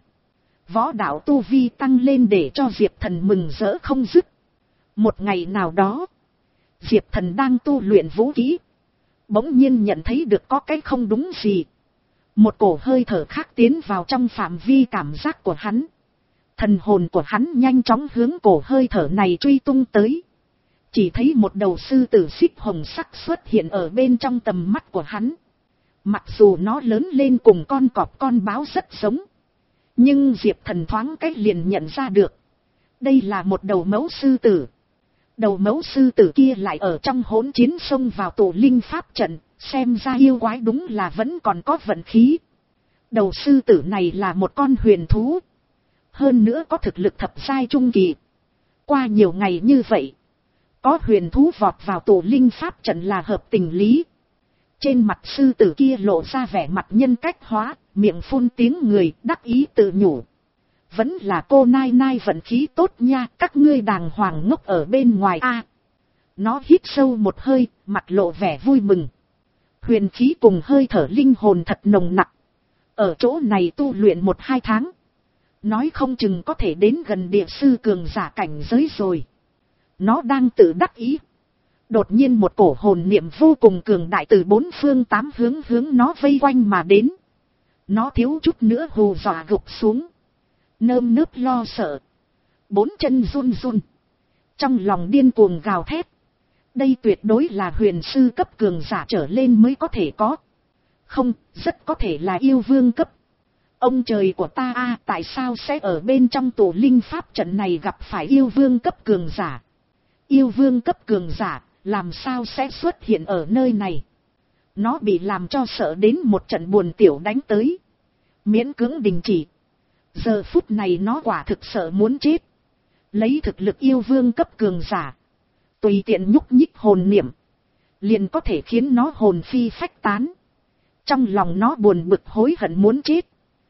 Võ đạo tu vi tăng lên để cho Diệp Thần mừng rỡ không dứt. Một ngày nào đó, Diệp Thần đang tu luyện vũ kỹ, bỗng nhiên nhận thấy được có cái không đúng gì. Một cổ hơi thở khác tiến vào trong phạm vi cảm giác của hắn. Thần hồn của hắn nhanh chóng hướng cổ hơi thở này truy tung tới. Chỉ thấy một đầu sư tử xích hồng sắc xuất hiện ở bên trong tầm mắt của hắn. Mặc dù nó lớn lên cùng con cọp con báo rất giống, nhưng Diệp Thần thoáng cách liền nhận ra được. Đây là một đầu mẫu sư tử. Đầu mẫu sư tử kia lại ở trong hỗn chiến xông vào tổ linh pháp trận, xem ra yêu quái đúng là vẫn còn có vận khí. Đầu sư tử này là một con huyền thú, hơn nữa có thực lực thập giai trung kỳ. Qua nhiều ngày như vậy, có huyền thú vọt vào tổ linh pháp trận là hợp tình lý. Trên mặt sư tử kia lộ ra vẻ mặt nhân cách hóa, miệng phun tiếng người, đắc ý tự nhủ. Vẫn là cô nai nai vận khí tốt nha, các ngươi đàng hoàng ngốc ở bên ngoài a. Nó hít sâu một hơi, mặt lộ vẻ vui mừng. Huyền khí cùng hơi thở linh hồn thật nồng nặc. Ở chỗ này tu luyện một hai tháng, nói không chừng có thể đến gần địa sư cường giả cảnh giới rồi. Nó đang tự đắc ý. Đột nhiên một cổ hồn niệm vô cùng cường đại từ bốn phương tám hướng hướng nó vây quanh mà đến. Nó thiếu chút nữa hù dọa gục xuống. Nơm nớp lo sợ. Bốn chân run run. Trong lòng điên cuồng gào thét. Đây tuyệt đối là huyền sư cấp cường giả trở lên mới có thể có. Không, rất có thể là yêu vương cấp. Ông trời của ta a, tại sao sẽ ở bên trong tổ linh pháp trận này gặp phải yêu vương cấp cường giả? Yêu vương cấp cường giả, làm sao sẽ xuất hiện ở nơi này? Nó bị làm cho sợ đến một trận buồn tiểu đánh tới. Miễn cưỡng đình chỉ. Giờ phút này nó quả thực sợ muốn chết. Lấy thực lực yêu vương cấp cường giả, tùy tiện nhúc nhích hồn niệm, liền có thể khiến nó hồn phi phách tán. Trong lòng nó buồn bực hối hận muốn chết.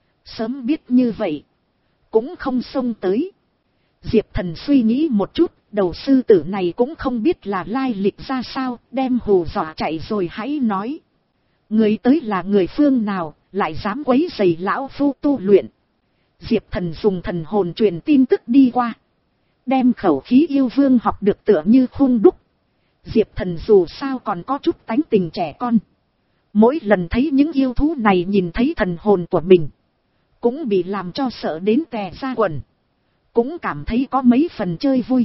Sớm biết như vậy, cũng không xông tới. Diệp Thần suy nghĩ một chút, đầu sư tử này cũng không biết là lai lịch ra sao, đem hù dọa chạy rồi hãy nói. Người tới là người phương nào, lại dám quấy rầy lão phu tu luyện. Diệp Thần dùng thần hồn truyền tin tức đi qua, đem khẩu khí yêu vương học được tựa như khung đúc. Diệp Thần dù sao còn có chút tánh tình trẻ con. Mỗi lần thấy những yêu thú này nhìn thấy thần hồn của mình, cũng bị làm cho sợ đến tè ra quần. Cũng cảm thấy có mấy phần chơi vui.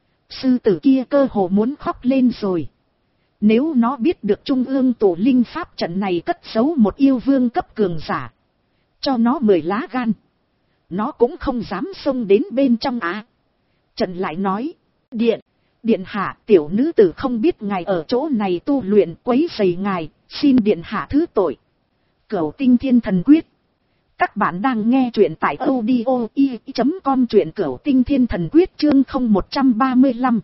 Sư tử kia cơ hồ muốn khóc lên rồi. Nếu nó biết được trung ương tổ linh pháp trận này cất giấu một yêu vương cấp cường giả, cho nó mười lá gan, nó cũng không dám xông đến bên trong á. Trần lại nói, điện, điện hạ, tiểu nữ tử không biết ngài ở chỗ này tu luyện quấy rầy ngài, xin điện hạ thứ tội. Cửu Tinh Thiên Thần Quyết. Các bạn đang nghe truyện tại audio i chấm com, truyện Cửu Tinh Thiên Thần Quyết chương không một trăm ba mươi lăm.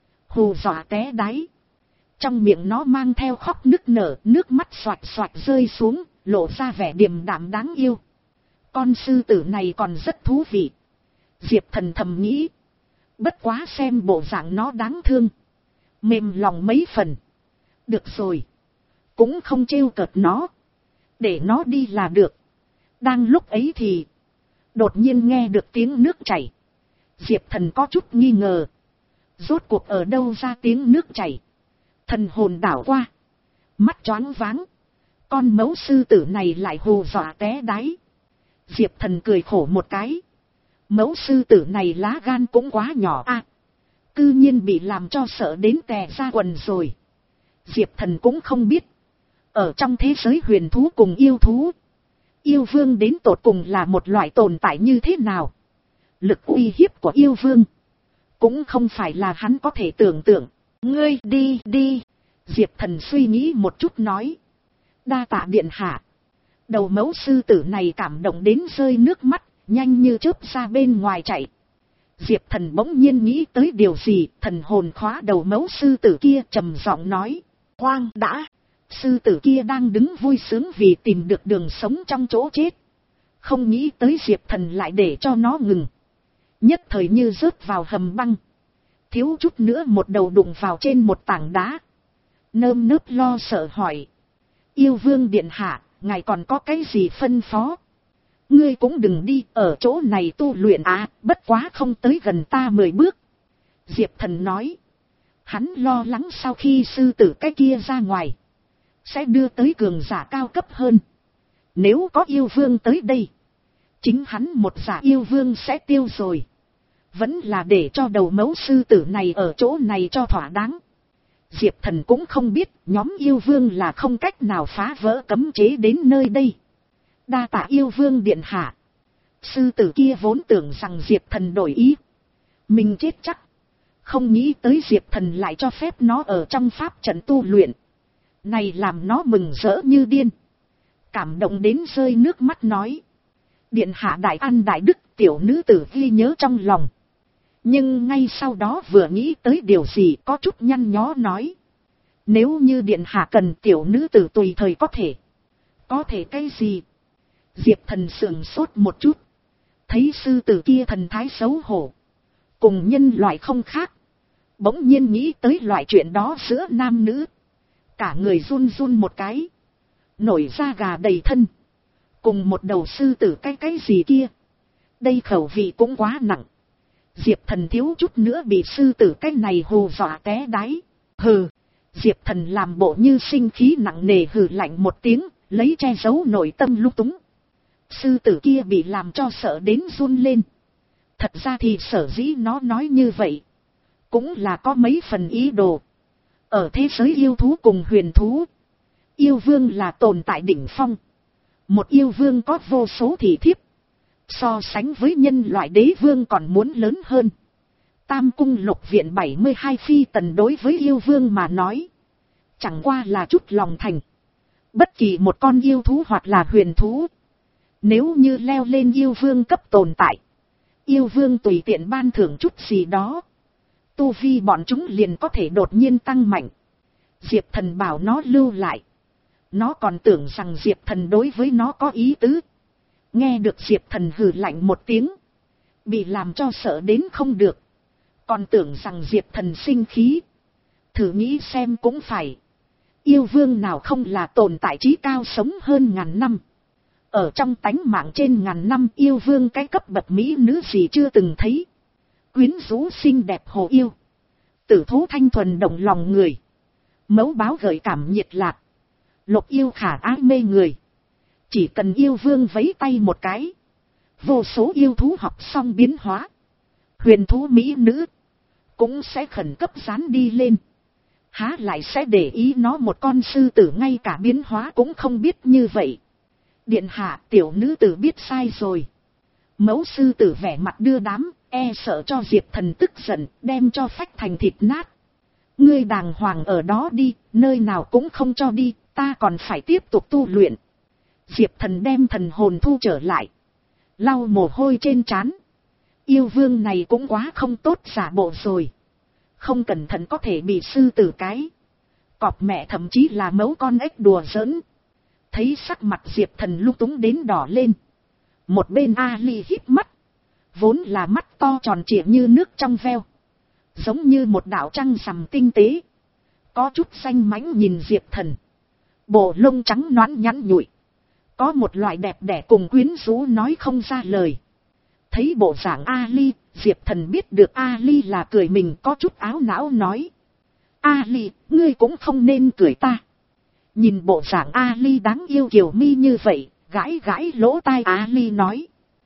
Hù dọa té đáy. Trong miệng nó mang theo khóc nức nở, nước mắt xoạch xoạch rơi xuống, lộ ra vẻ điềm đạm đáng yêu. Con sư tử này còn rất thú vị. Diệp Thần thầm nghĩ. Bất quá xem bộ dạng nó đáng thương, mềm lòng mấy phần. Được rồi, cũng không trêu cợt nó, để nó đi là được. Đang lúc ấy thì đột nhiên nghe được tiếng nước chảy. Diệp Thần có chút nghi ngờ, rốt cuộc ở đâu ra tiếng nước chảy. Thần hồn đảo qua, mắt choáng váng. Con mẫu sư tử này lại hù dọa té đáy. Diệp Thần cười khổ một cái. Mẫu sư tử này lá gan cũng quá nhỏ a, à, cư nhiên bị làm cho sợ đến tè ra quần rồi. Diệp Thần cũng không biết, ở trong thế giới huyền thú cùng yêu thú, yêu vương đến tột cùng là một loại tồn tại như thế nào. Lực uy hiếp của yêu vương cũng không phải là hắn có thể tưởng tượng. Ngươi đi đi. Diệp Thần suy nghĩ một chút nói. Đa tạ điện hạ. Đầu mẫu sư tử này cảm động đến rơi nước mắt, nhanh như chớp ra bên ngoài chạy. Diệp Thần bỗng nhiên nghĩ tới điều gì, thần hồn khóa đầu mẫu sư tử kia trầm giọng nói. Khoan đã. Sư tử kia đang đứng vui sướng vì tìm được đường sống trong chỗ chết. Không nghĩ tới Diệp Thần lại để cho nó ngừng. Nhất thời như rớt vào hầm băng. thiếu chút nữa một đầu đụng vào trên một tảng đá. Nơm nớp lo sợ hỏi. Yêu vương điện hạ, ngài còn có cái gì phân phó? Ngươi cũng đừng đi ở chỗ này tu luyện à, bất quá không tới gần ta mười bước. Diệp Thần nói. Hắn lo lắng sau khi sư tử cái kia ra ngoài, sẽ đưa tới cường giả cao cấp hơn. Nếu có yêu vương tới đây, chính hắn một giả yêu vương sẽ tiêu rồi. Vẫn là để cho đầu mẫu sư tử này ở chỗ này cho thỏa đáng. Diệp Thần cũng không biết nhóm yêu vương là không cách nào phá vỡ cấm chế đến nơi đây. Đa tạ yêu vương điện hạ. Sư tử kia vốn tưởng rằng Diệp Thần đổi ý, mình chết chắc. Không nghĩ tới Diệp Thần lại cho phép nó ở trong pháp trận tu luyện. Này làm nó mừng rỡ như điên. Cảm động đến rơi nước mắt nói. Điện hạ đại an đại đức, tiểu nữ tử ghi nhớ trong lòng. Nhưng ngay sau đó vừa nghĩ tới điều gì có chút nhăn nhó nói. Nếu như điện hạ cần, tiểu nữ tử tùy thời có thể. Có thể cái gì? Diệp Thần sườn sốt một chút. Thấy sư tử kia thần thái xấu hổ, cùng nhân loại không khác. Bỗng nhiên nghĩ tới loại chuyện đó giữa nam nữ. Cả người run run một cái, nổi da gà đầy thân. Cùng một đầu sư tử cái cái gì kia, đây khẩu vị cũng quá nặng. Diệp Thần thiếu chút nữa bị sư tử cái này hù dọa té đáy. Hừ. Diệp Thần làm bộ như sinh khí nặng nề hừ lạnh một tiếng, lấy che giấu nội tâm lung túng. Sư tử kia bị làm cho sợ đến run lên. Thật ra thì sở dĩ nó nói như vậy, cũng là có mấy phần ý đồ. Ở thế giới yêu thú cùng huyền thú, yêu vương là tồn tại đỉnh phong. Một yêu vương có vô số thị thiếp, so sánh với nhân loại đế vương còn muốn lớn hơn. Tam cung lục viện bảy mươi hai phi tần đối với yêu vương mà nói, chẳng qua là chút lòng thành. Bất kỳ một con yêu thú hoặc là huyền thú, nếu như leo lên yêu vương cấp tồn tại, yêu vương tùy tiện ban thưởng chút gì đó, tu vi bọn chúng liền có thể đột nhiên tăng mạnh. Diệp Thần bảo nó lưu lại, nó còn tưởng rằng Diệp Thần đối với nó có ý tứ. Nghe được Diệp Thần hừ lạnh một tiếng, bị làm cho sợ đến không được, còn tưởng rằng Diệp Thần sinh khí. Thử nghĩ xem cũng phải, yêu vương nào không là tồn tại trí cao sống hơn ngàn năm. Ở trong tánh mạng trên ngàn năm, yêu vương cái cấp bậc mỹ nữ gì chưa từng thấy. Quyến rũ xinh đẹp hồ yêu, tử thú thanh thuần động lòng người, mẫu báo gợi cảm nhiệt lạc, lục yêu khả ái mê người. Chỉ cần yêu vương vấy tay một cái, vô số yêu thú học xong biến hóa, huyền thú mỹ nữ cũng sẽ khẩn cấp dán đi lên. Há lại sẽ để ý nó một con sư tử ngay cả biến hóa cũng không biết như vậy. Điện hạ, tiểu nữ tử biết sai rồi. Mẫu sư tử vẻ mặt đưa đám, e sợ cho Diệp Thần tức giận, đem cho phách thành thịt nát. Ngươi đàng hoàng ở đó đi, nơi nào cũng không cho đi, ta còn phải tiếp tục tu luyện. Diệp Thần đem thần hồn thu trở lại, lau mồ hôi trên trán. Yêu vương này cũng quá không tốt giả bộ rồi. Không cẩn thận có thể bị sư tử cái, cọp mẹ thậm chí là mẫu con ếch đùa giỡn. Thấy sắc mặt Diệp Thần lung túng đến đỏ lên, một bên Ali híp mắt, vốn là mắt to tròn trịa như nước trong veo, giống như một đạo trăng rằm tinh tế, có chút xanh mánh nhìn Diệp Thần. Bộ lông trắng nõn nhắn nhụi, có một loại đẹp đẽ cùng quyến rũ nói không ra lời. Thấy bộ dạng Ali, Diệp Thần biết được Ali là cười mình, có chút áo não nói. Ali, ngươi cũng không nên cười ta. Nhìn bộ dạng Ali đáng yêu kiều mi như vậy, gãi gãi lỗ tai Ali nói.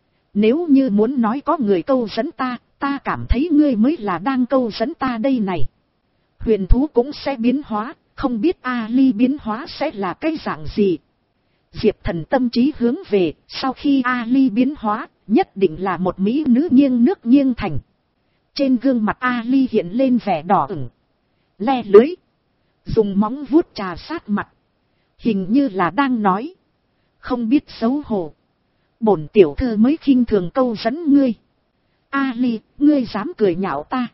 Nếu như muốn nói có người câu dẫn ta, ta cảm thấy ngươi mới là đang câu dẫn ta đây này. Huyền thú cũng sẽ biến hóa, không biết Ali biến hóa sẽ là cái dạng gì. Diệp Thần tâm trí hướng về, sau khi Ali biến hóa, nhất định là một mỹ nữ nghiêng nước nghiêng thành. Trên gương mặt Ali hiện lên vẻ đỏ ửng, le lưới, dùng móng vuốt trà sát mặt, hình như là đang nói. Không biết xấu hổ, bổn tiểu thư mới khinh thường câu dẫn ngươi. Ali, ngươi dám cười nhạo ta,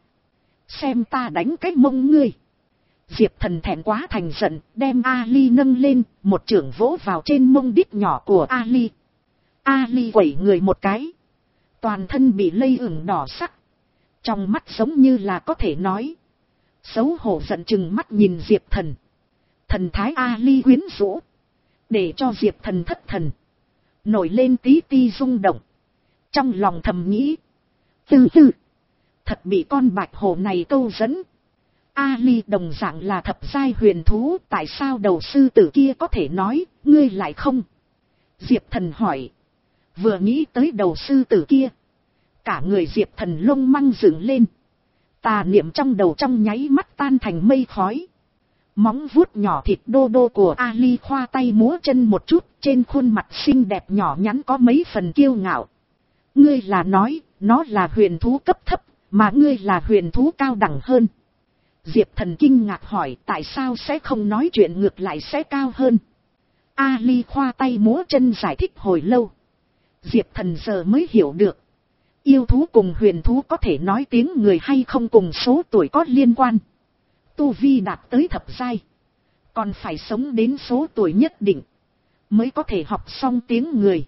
xem ta đánh cái mông ngươi. Diệp Thần thẹn quá thành giận, đem Ali nâng lên, một chưởng vỗ vào trên mông đít nhỏ của Ali. Ali quẩy người một cái, toàn thân bị lây ửng đỏ sắc, Trong mắt giống như là có thể nói. Xấu hổ giận chừng mắt nhìn Diệp Thần. Thần thái Ali quyến rũ. Để cho Diệp Thần thất thần. Nổi lên tí ti rung động. Trong lòng thầm nghĩ. Từ từ. Thật bị con bạch hổ này câu dẫn. Ali đồng dạng là thập giai huyền thú. Tại sao đầu sư tử kia có thể nói. Ngươi lại không? Diệp Thần hỏi. Vừa nghĩ tới đầu sư tử kia. Cả người Diệp Thần lông măng dựng lên. Tà niệm trong đầu trong nháy mắt tan thành mây khói. Móng vuốt nhỏ thịt đô đô của Ali khoa tay múa chân một chút. Trên khuôn mặt xinh đẹp nhỏ nhắn có mấy phần kiêu ngạo. Ngươi là nói, nó là huyền thú cấp thấp, mà ngươi là huyền thú cao đẳng hơn. Diệp Thần kinh ngạc hỏi tại sao sẽ không nói chuyện ngược lại sẽ cao hơn. Ali khoa tay múa chân giải thích hồi lâu. Diệp Thần giờ mới hiểu được. Yêu thú cùng huyền thú có thể nói tiếng người hay không cùng số tuổi có liên quan. Tu vi đạt tới thập giai. Còn phải sống đến số tuổi nhất định. Mới có thể học xong tiếng người.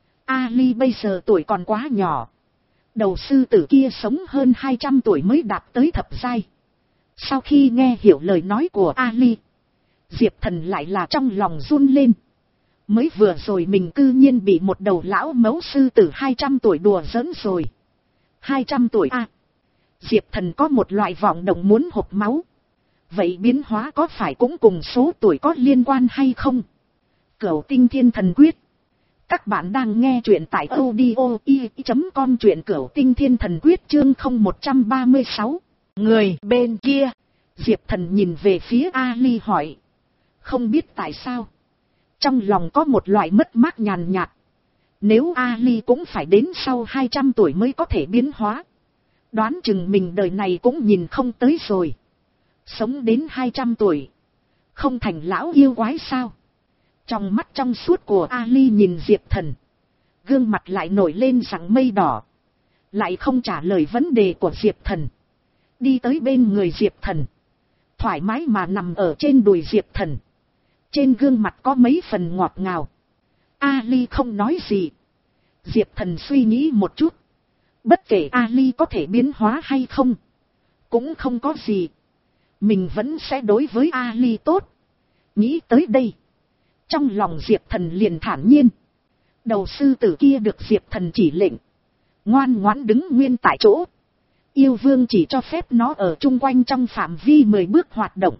Ali bây giờ tuổi còn quá nhỏ. Đầu sư tử kia sống hơn hai trăm tuổi mới đạt tới thập giai. Sau khi nghe hiểu lời nói của Ali. Diệp Thần lại là trong lòng run lên. Mới vừa rồi mình cư nhiên bị một đầu lão mẫu sư tử hai trăm tuổi đùa giỡn rồi. hai trăm tuổi à. Diệp Thần có một loại vọng động muốn hộc máu. Vậy biến hóa có phải cũng cùng số tuổi có liên quan hay không? Cửu Tinh Thiên Thần Quyết. Các bạn đang nghe truyện tại audio i chấm com truyện Cửu Tinh Thiên Thần Quyết chương không một ba sáu. Người bên kia. Diệp Thần nhìn về phía Ali hỏi. Không biết tại sao. Trong lòng có một loại mất mát nhàn nhạt. Nếu Ali cũng phải đến sau hai trăm tuổi mới có thể biến hóa. Đoán chừng mình đời này cũng nhìn không tới rồi. Sống đến hai trăm tuổi. Không thành lão yêu quái sao? Trong mắt trong suốt của Ali nhìn Diệp Thần. Gương mặt lại nổi lên rằng mây đỏ. Lại không trả lời vấn đề của Diệp Thần. Đi tới bên người Diệp Thần. Thoải mái mà nằm ở trên đùi Diệp Thần. Trên gương mặt có mấy phần ngọt ngào. Ali không nói gì. Diệp Thần suy nghĩ một chút. Bất kể Ali có thể biến hóa hay không. Cũng không có gì. Mình vẫn sẽ đối với Ali tốt. Nghĩ tới đây. Trong lòng Diệp Thần liền thản nhiên. Đầu sư tử kia được Diệp Thần chỉ lệnh. Ngoan ngoãn đứng nguyên tại chỗ. Yêu vương chỉ cho phép nó ở chung quanh trong phạm vi mười bước hoạt động.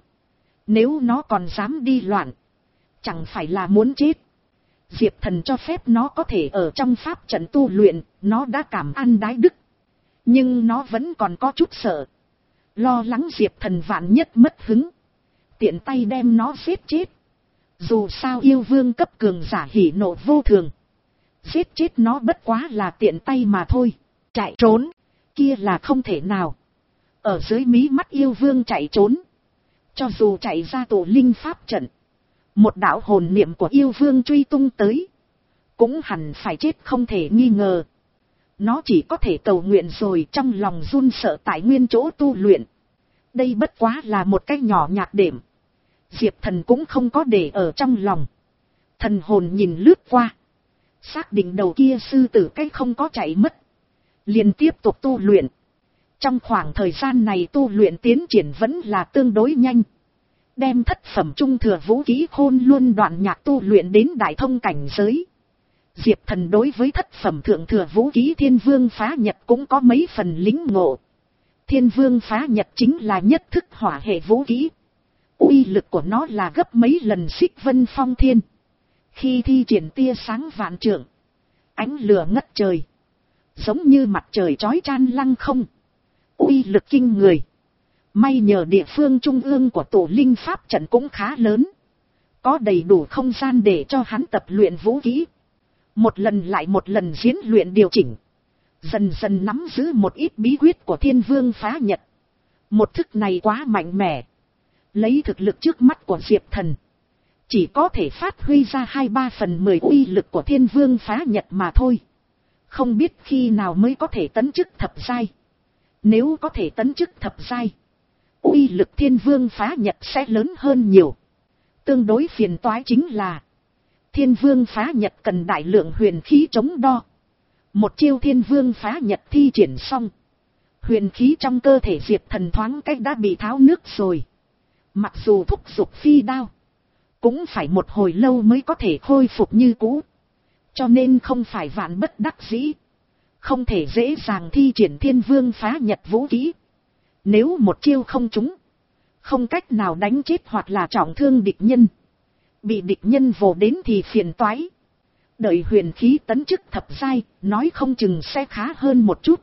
Nếu nó còn dám đi loạn. Chẳng phải là muốn chết. Diệp Thần cho phép nó có thể ở trong pháp trận tu luyện. Nó đã cảm ăn đái đức. Nhưng nó vẫn còn có chút sợ. Lo lắng Diệp Thần vạn nhất mất hứng. Tiện tay đem nó giết chết. Dù sao yêu vương cấp cường giả hỉ nộ vô thường. Giết chết nó bất quá là tiện tay mà thôi. Chạy trốn. Kia là không thể nào. Ở dưới mí mắt yêu vương chạy trốn. Cho dù chạy ra tổ linh pháp trận. Một đạo hồn niệm của yêu vương truy tung tới. Cũng hẳn phải chết không thể nghi ngờ. Nó chỉ có thể cầu nguyện rồi trong lòng run sợ tại nguyên chỗ tu luyện. Đây bất quá là một cái nhỏ nhạt đệm. Diệp Thần cũng không có để ở trong lòng. Thần hồn nhìn lướt qua. Xác định đầu kia sư tử cái không có chạy mất. Liền tiếp tục tu luyện. Trong khoảng thời gian này tu luyện tiến triển vẫn là tương đối nhanh. Đem thất phẩm trung thừa vũ khí khôn luôn đoạn nhạc tu luyện đến đại thông cảnh giới. Diệp Thần đối với thất phẩm thượng thừa vũ khí thiên vương phá nhật cũng có mấy phần lính ngộ. Thiên vương phá nhật chính là nhất thức hỏa hệ vũ khí. Uy lực của nó là gấp mấy lần xích vân phong thiên. Khi thi triển tia sáng vạn trượng. Ánh lửa ngất trời. Giống như mặt trời chói chan lăng không. Uy lực kinh người. May nhờ địa phương trung ương của tổ linh pháp trận cũng khá lớn. Có đầy đủ không gian để cho hắn tập luyện vũ khí. Một lần lại một lần diễn luyện điều chỉnh. Dần dần nắm giữ một ít bí quyết của thiên vương phá nhật. Một thức này quá mạnh mẽ. Lấy thực lực trước mắt của Diệp Thần. Chỉ có thể phát huy ra hai ba phần mười uy lực của thiên vương phá nhật mà thôi. Không biết khi nào mới có thể tấn chức thập giai. Nếu có thể tấn chức thập giai. Uy lực thiên vương phá nhật sẽ lớn hơn nhiều. Tương đối phiền toái chính là. Thiên vương phá nhật cần đại lượng huyền khí chống đo. Một chiêu thiên vương phá nhật thi triển xong. Huyền khí trong cơ thể Diệp Thần thoáng cách đã bị tháo nước rồi. Mặc dù thúc giục phi đao, cũng phải một hồi lâu mới có thể khôi phục như cũ. Cho nên không phải vạn bất đắc dĩ, không thể dễ dàng thi triển Thiên Vương phá nhật vũ kỹ. Nếu một chiêu không trúng, không cách nào đánh chết hoặc là trọng thương địch nhân, bị địch nhân vồ đến thì phiền toái. Đợi huyền khí tấn chức thập giai, nói không chừng sẽ khá hơn một chút.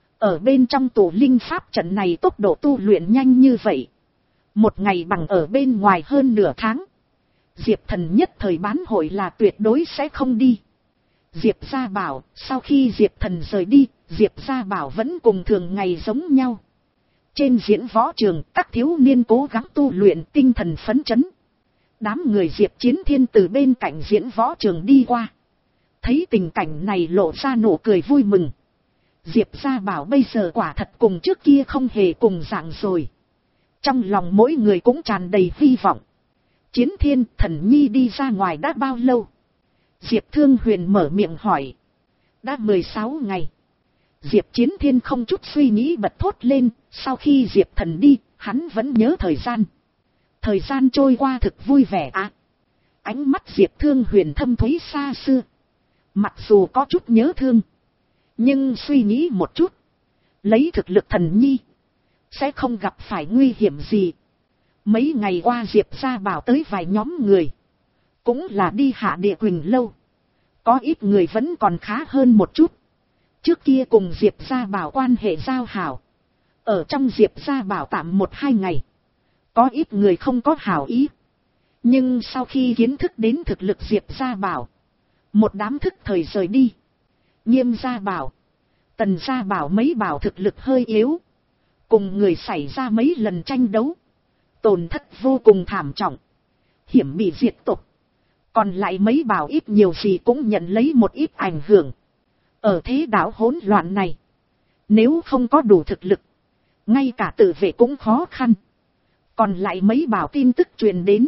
Ở bên trong tụ linh pháp trận này tốc độ tu luyện nhanh như vậy, một ngày bằng ở bên ngoài hơn nửa tháng. Diệp Thần nhất thời bán hội là tuyệt đối sẽ không đi. Diệp Gia Bảo, sau khi Diệp Thần rời đi, Diệp Gia Bảo vẫn cùng thường ngày giống nhau. Trên diễn võ trường, các thiếu niên cố gắng tu luyện, tinh thần phấn chấn. Đám người Diệp Chiến Thiên từ bên cạnh diễn võ trường đi qua. Thấy tình cảnh này lộ ra nụ cười vui mừng. Diệp Gia Bảo bây giờ quả thật cùng trước kia không hề cùng dạng rồi. Trong lòng mỗi người cũng tràn đầy hy vọng. Chiến Thiên, Thần Nhi đi ra ngoài đã bao lâu? Diệp Thương Huyền mở miệng hỏi. Đã mười sáu ngày. Diệp Chiến Thiên không chút suy nghĩ bật thốt lên, sau khi Diệp Thần đi, hắn vẫn nhớ thời gian. Thời gian trôi qua thực vui vẻ à. Ánh mắt Diệp Thương Huyền thâm thúy xa xưa. Mặc dù có chút nhớ thương, nhưng suy nghĩ một chút, lấy thực lực Thần Nhi, sẽ không gặp phải nguy hiểm gì. Mấy ngày qua Diệp Gia Bảo tới vài nhóm người, cũng là đi Hạ Địa Quỳnh lâu. Có ít người vẫn còn khá hơn một chút. Trước kia cùng Diệp Gia Bảo quan hệ giao hảo, ở trong Diệp Gia Bảo tạm một hai ngày. Có ít người không có hảo ý, nhưng sau khi kiến thức đến thực lực Diệp Gia Bảo, một đám thức thời rời đi. Nghiêm Gia Bảo, Tần Gia Bảo mấy bảo thực lực hơi yếu, cùng người xảy ra mấy lần tranh đấu, tổn thất vô cùng thảm trọng, hiểm bị diệt tộc. Còn lại mấy bảo ít nhiều gì cũng nhận lấy một ít ảnh hưởng. Ở thế đảo hỗn loạn này, nếu không có đủ thực lực, ngay cả tự vệ cũng khó khăn. Còn lại mấy bảo tin tức truyền đến,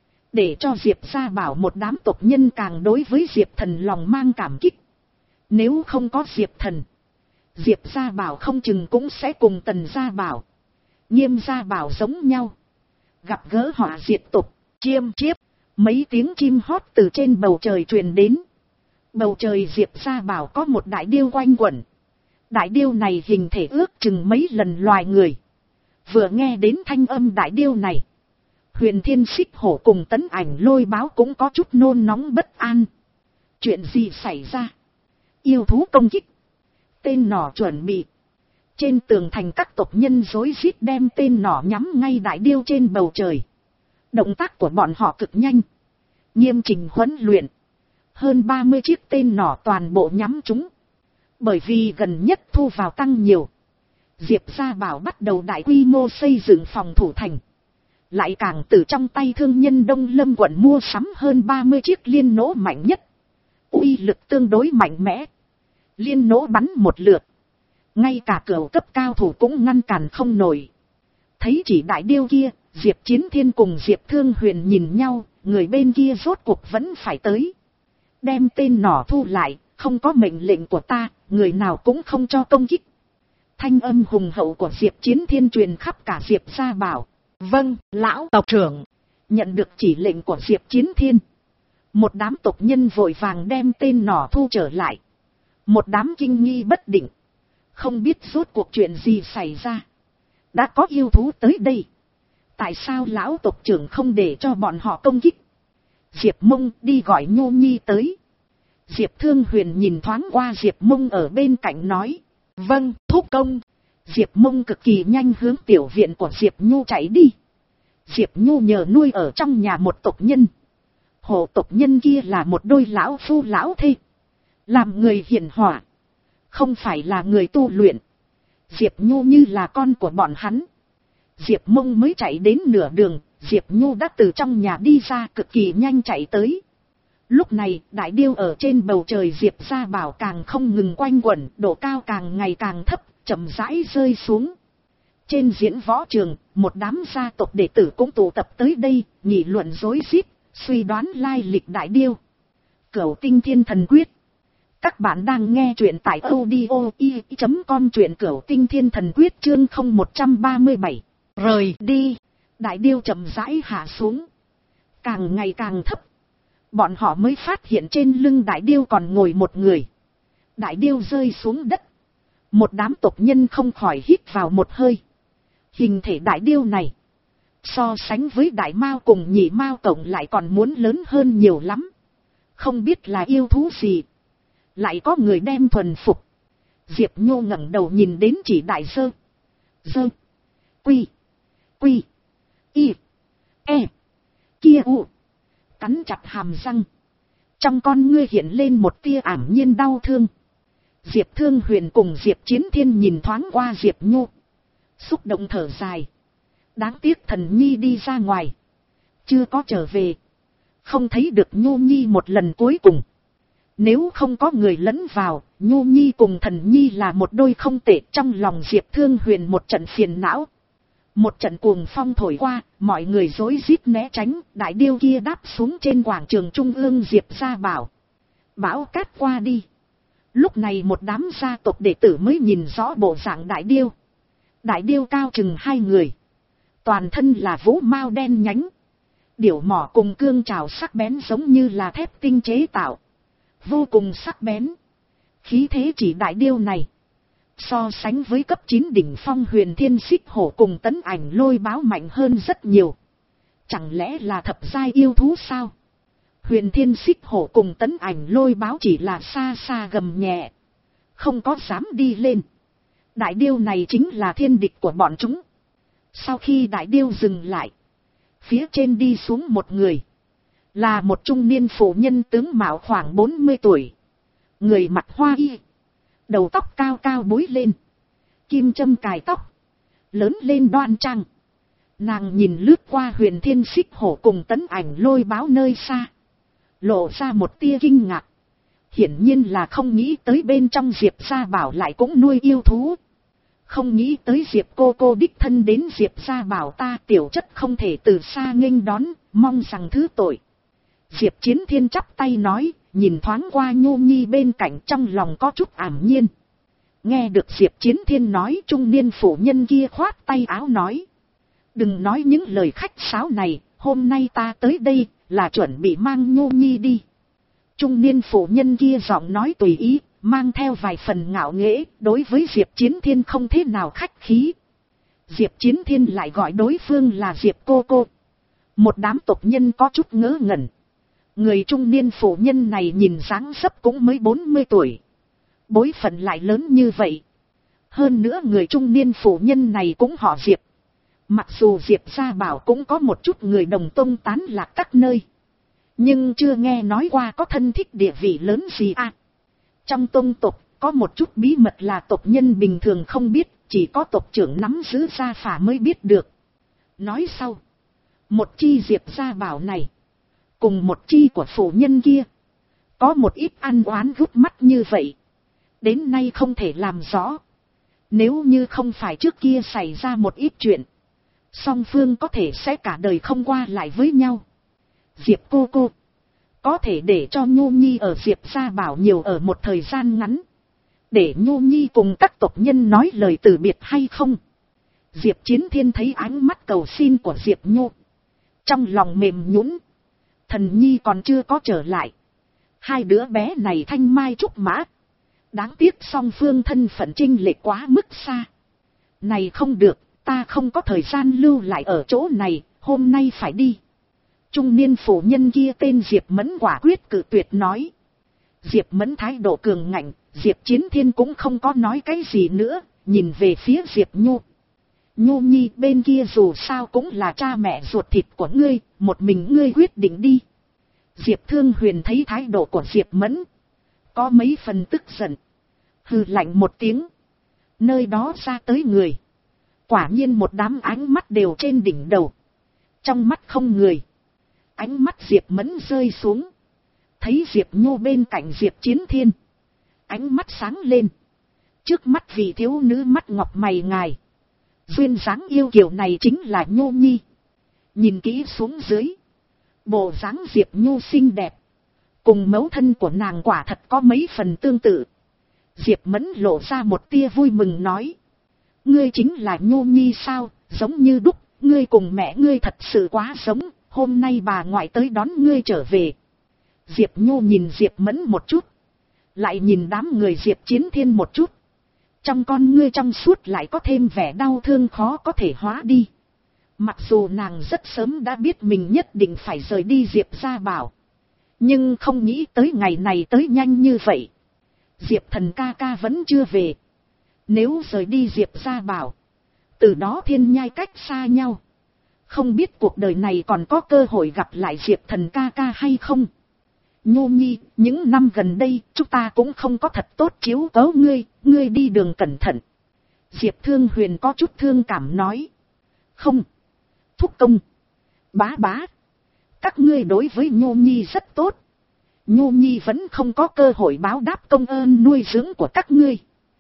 để cho Diệp Gia Bảo một đám tộc nhân càng đối với Diệp Thần lòng mang cảm kích. Nếu không có Diệp Thần, Diệp Gia Bảo không chừng cũng sẽ cùng Tần Gia Bảo, Nghiêm Gia Bảo giống nhau, gặp gỡ họa diệt tộc. Chiêm chiếp, mấy tiếng chim hót từ trên bầu trời truyền đến. Bầu trời Diệp Gia Bảo có một đại điêu quanh quẩn. Đại điêu này hình thể ước chừng mấy lần loài người. Vừa nghe đến thanh âm đại điêu này, Huyền Thiên Xích Hổ cùng Tấn Ảnh Lôi Báo cũng có chút nôn nóng bất an. Chuyện gì xảy ra? Yêu thú công kích. Tên nỏ chuẩn bị. Trên tường thành các tộc nhân rối rít đem tên nỏ nhắm ngay đại điêu trên bầu trời. Động tác của bọn họ cực nhanh, nghiêm chỉnh huấn luyện. Hơn ba mươi chiếc tên nỏ toàn bộ nhắm chúng. Bởi vì gần nhất thu vào tăng nhiều, Diệp Gia Bảo bắt đầu đại quy mô xây dựng phòng thủ thành. Lại càng từ trong tay thương nhân Đông Lâm quận mua sắm hơn ba mươi chiếc liên nỗ mạnh nhất. Uy lực tương đối mạnh mẽ. Liên nỗ bắn một lượt, ngay cả cửu cấp cao thủ cũng ngăn cản không nổi. Thấy chỉ đại điêu kia, Diệp Chiến Thiên cùng Diệp Thương Huyền nhìn nhau, người bên kia rốt cuộc vẫn phải tới. Đem tên nỏ thu lại, không có mệnh lệnh của ta, người nào cũng không cho công kích. Thanh âm hùng hậu của Diệp Chiến Thiên truyền khắp cả Diệp Gia Bảo. Vâng, lão tộc trưởng. Nhận được chỉ lệnh của Diệp Chiến Thiên, một đám tộc nhân vội vàng đem tên nỏ thu trở lại. Một đám kinh nghi bất định, không biết rốt cuộc chuyện gì xảy ra. Đã có yêu thú tới đây, tại sao lão tộc trưởng không để cho bọn họ công kích? Diệp Mông, đi gọi Nhô Nhi tới. Diệp Thương Huyền nhìn thoáng qua Diệp Mông ở bên cạnh nói. Vâng, thúc công. Diệp Mông cực kỳ nhanh hướng tiểu viện của Diệp Nhu chạy đi. Diệp Nhu nhờ nuôi ở trong nhà một tộc nhân. Hộ tộc nhân kia là một đôi lão phu lão thê, làm người hiền hòa, không phải là người tu luyện. Diệp Nhu như là con của bọn hắn. Diệp Mông mới chạy đến nửa đường, Diệp Nhu đã từ trong nhà đi ra, cực kỳ nhanh chạy tới. Lúc này, đại điêu ở trên bầu trời Diệp Gia Bảo càng không ngừng quanh quẩn, độ cao càng ngày càng thấp, chậm rãi rơi xuống. Trên diễn võ trường, một đám gia tộc đệ tử cũng tụ tập tới đây, nghị luận rối rít, suy đoán lai lịch đại điêu. Cửu Tinh Thiên Thần Quyết, Các bạn đang nghe truyện tại audio i chấm com, truyện cửu tinh thiên thần quyết chương không một trăm ba mươi bảy. Rời đi, đại điêu chậm rãi hạ xuống. Càng ngày càng thấp. Bọn họ mới phát hiện trên lưng đại điêu còn ngồi một người. Đại điêu rơi xuống đất. Một đám tộc nhân không khỏi hít vào một hơi. Hình thể đại điêu này, so sánh với đại mao cùng nhị mao cộng lại còn muốn lớn hơn nhiều lắm. Không biết là yêu thú gì. Lại có người đem thuần phục. Diệp Nhô ngẩng đầu nhìn đến chỉ đại dơ. Dơ. Quy. Quy. Y. E. Kia u. Cắn chặt hàm răng. Trong con ngươi hiện lên một tia ảm nhiên đau thương. Diệp Thương Huyền cùng Diệp Chiến Thiên nhìn thoáng qua Diệp Nhô. Xúc động thở dài. Đáng tiếc thần nhi đi ra ngoài. Chưa có trở về. Không thấy được Nhô Nhi một lần cuối cùng. Nếu không có người lẫn vào, Nhô Nhi cùng thần nhi là một đôi không tệ. Trong lòng Diệp Thương Huyền một trận phiền não. Một trận cuồng phong thổi qua, mọi người rối rít né tránh. Đại điêu kia đáp xuống trên quảng trường trung ương. Diệp gia bảo. Bão cát qua đi. Lúc này một đám gia tộc đệ tử mới nhìn rõ bộ dạng đại điêu. Đại điêu cao chừng hai người. Toàn thân là vũ mao đen nhánh. Điểu mỏ cùng cương trào sắc bén giống như là thép tinh chế tạo. Vô cùng sắc bén. Khí thế chỉ đại điêu này. So sánh với cấp chín đỉnh phong Huyền Thiên Xích Hổ cùng Tấn Ảnh Lôi Báo mạnh hơn rất nhiều. Chẳng lẽ là thập giai yêu thú sao? Huyền Thiên Xích Hổ cùng Tấn Ảnh Lôi Báo chỉ là xa xa gầm nhẹ. Không có dám đi lên. Đại điêu này chính là thiên địch của bọn chúng. Sau khi đại điêu dừng lại. Phía trên đi xuống một người. Là một trung niên phụ nhân tướng mạo khoảng bốn mươi tuổi. Người mặc hoa y. Đầu tóc cao cao búi lên. Kim châm cài tóc. Lớn lên đoan trang. Nàng nhìn lướt qua Huyền Thiên Xích Hổ cùng Tấn Ảnh Lôi Báo nơi xa. Lộ ra một tia kinh ngạc. Hiển nhiên là không nghĩ tới bên trong Diệp gia bảo lại cũng nuôi yêu thú. Không nghĩ tới Diệp cô cô đích thân đến Diệp gia bảo ta tiểu chất không thể từ xa nghênh đón, mong rằng thứ tội. Diệp Chiến Thiên chắp tay nói, nhìn thoáng qua Nhô Nhi bên cạnh trong lòng có chút ảm nhiên. Nghe được Diệp Chiến Thiên nói, trung niên phụ nhân kia khoát tay áo nói. Đừng nói những lời khách sáo này, hôm nay ta tới đây là chuẩn bị mang Nhô Nhi đi. Trung niên phụ nhân kia giọng nói tùy ý, mang theo vài phần ngạo nghễ, đối với Diệp Chiến Thiên không thế nào khách khí. Diệp Chiến Thiên lại gọi đối phương là Diệp cô cô. Một đám tộc nhân có chút ngớ ngẩn. Người trung niên phụ nhân này nhìn dáng dấp cũng mới bốn mươi tuổi. Bối phận lại lớn như vậy. Hơn nữa người trung niên phụ nhân này cũng họ Diệp. Mặc dù Diệp gia bảo cũng có một chút người đồng tông tán lạc các nơi. Nhưng chưa nghe nói qua có thân thích địa vị lớn gì à. Trong tông tộc có một chút bí mật là tộc nhân bình thường không biết. Chỉ có tộc trưởng nắm giữ gia phả mới biết được. Nói sau. Một chi Diệp gia bảo này. Cùng một chi của phụ nhân kia. Có một ít ăn oán gút mắt như vậy. Đến nay không thể làm rõ. Nếu như không phải trước kia xảy ra một ít chuyện. Song phương có thể sẽ cả đời không qua lại với nhau. Diệp cô cô. Có thể để cho Nhô Nhi ở Diệp gia bảo nhiều ở một thời gian ngắn. Để Nhô Nhi cùng các tộc nhân nói lời từ biệt hay không? Diệp Chiến Thiên thấy ánh mắt cầu xin của Diệp Nhô. Trong lòng mềm nhũn. Thần nhi còn chưa có trở lại. Hai đứa bé này thanh mai trúc mã. Đáng tiếc song phương thân phận chênh lệch quá mức xa. Này không được, ta không có thời gian lưu lại ở chỗ này, hôm nay phải đi. Trung niên phụ nhân kia tên Diệp Mẫn quả quyết cự tuyệt nói. Diệp Mẫn thái độ cường ngạnh, Diệp Chiến Thiên cũng không có nói cái gì nữa, nhìn về phía Diệp Nhô. Nhô Nhi bên kia dù sao cũng là cha mẹ ruột thịt của ngươi, một mình ngươi quyết định đi. Diệp Thương Huyền thấy thái độ của Diệp Mẫn. Có mấy phần tức giận. Hừ lạnh một tiếng. Nơi đó ra tới người. Quả nhiên một đám ánh mắt đều trên đỉnh đầu. Trong mắt không người. Ánh mắt Diệp Mẫn rơi xuống. Thấy Diệp Nhô bên cạnh Diệp Chiến Thiên. Ánh mắt sáng lên. Trước mắt vị thiếu nữ mắt ngọc mày ngài. Duyên dáng yêu kiều này chính là Nhô Nhi. Nhìn kỹ xuống dưới. Bộ dáng Diệp Nhô xinh đẹp. Cùng mẫu thân của nàng quả thật có mấy phần tương tự. Diệp Mẫn lộ ra một tia vui mừng nói. Ngươi chính là Nhu Nhi sao, giống như đúc, ngươi cùng mẹ ngươi thật sự quá giống, hôm nay bà ngoại tới đón ngươi trở về. Diệp Nhu nhìn Diệp Mẫn một chút. Lại nhìn đám người Diệp Chiến Thiên một chút. Trong con ngươi trong suốt lại có thêm vẻ đau thương khó có thể hóa đi. Mặc dù nàng rất sớm đã biết mình nhất định phải rời đi Diệp gia bảo. Nhưng không nghĩ tới ngày này tới nhanh như vậy. Diệp Thần ca ca vẫn chưa về. Nếu rời đi Diệp gia bảo, từ đó thiên nhai cách xa nhau. Không biết cuộc đời này còn có cơ hội gặp lại Diệp Thần ca ca hay không. Nhu Nhi, những năm gần đây, chúng ta cũng không có thật tốt chiếu cố ngươi, ngươi đi đường cẩn thận. Diệp Thương Huyền có chút thương cảm nói. Không. Thúc công. Bá bá. Các ngươi đối với Nhu Nhi rất tốt. Nhu Nhi vẫn không có cơ hội báo đáp công ơn nuôi dưỡng của các ngươi.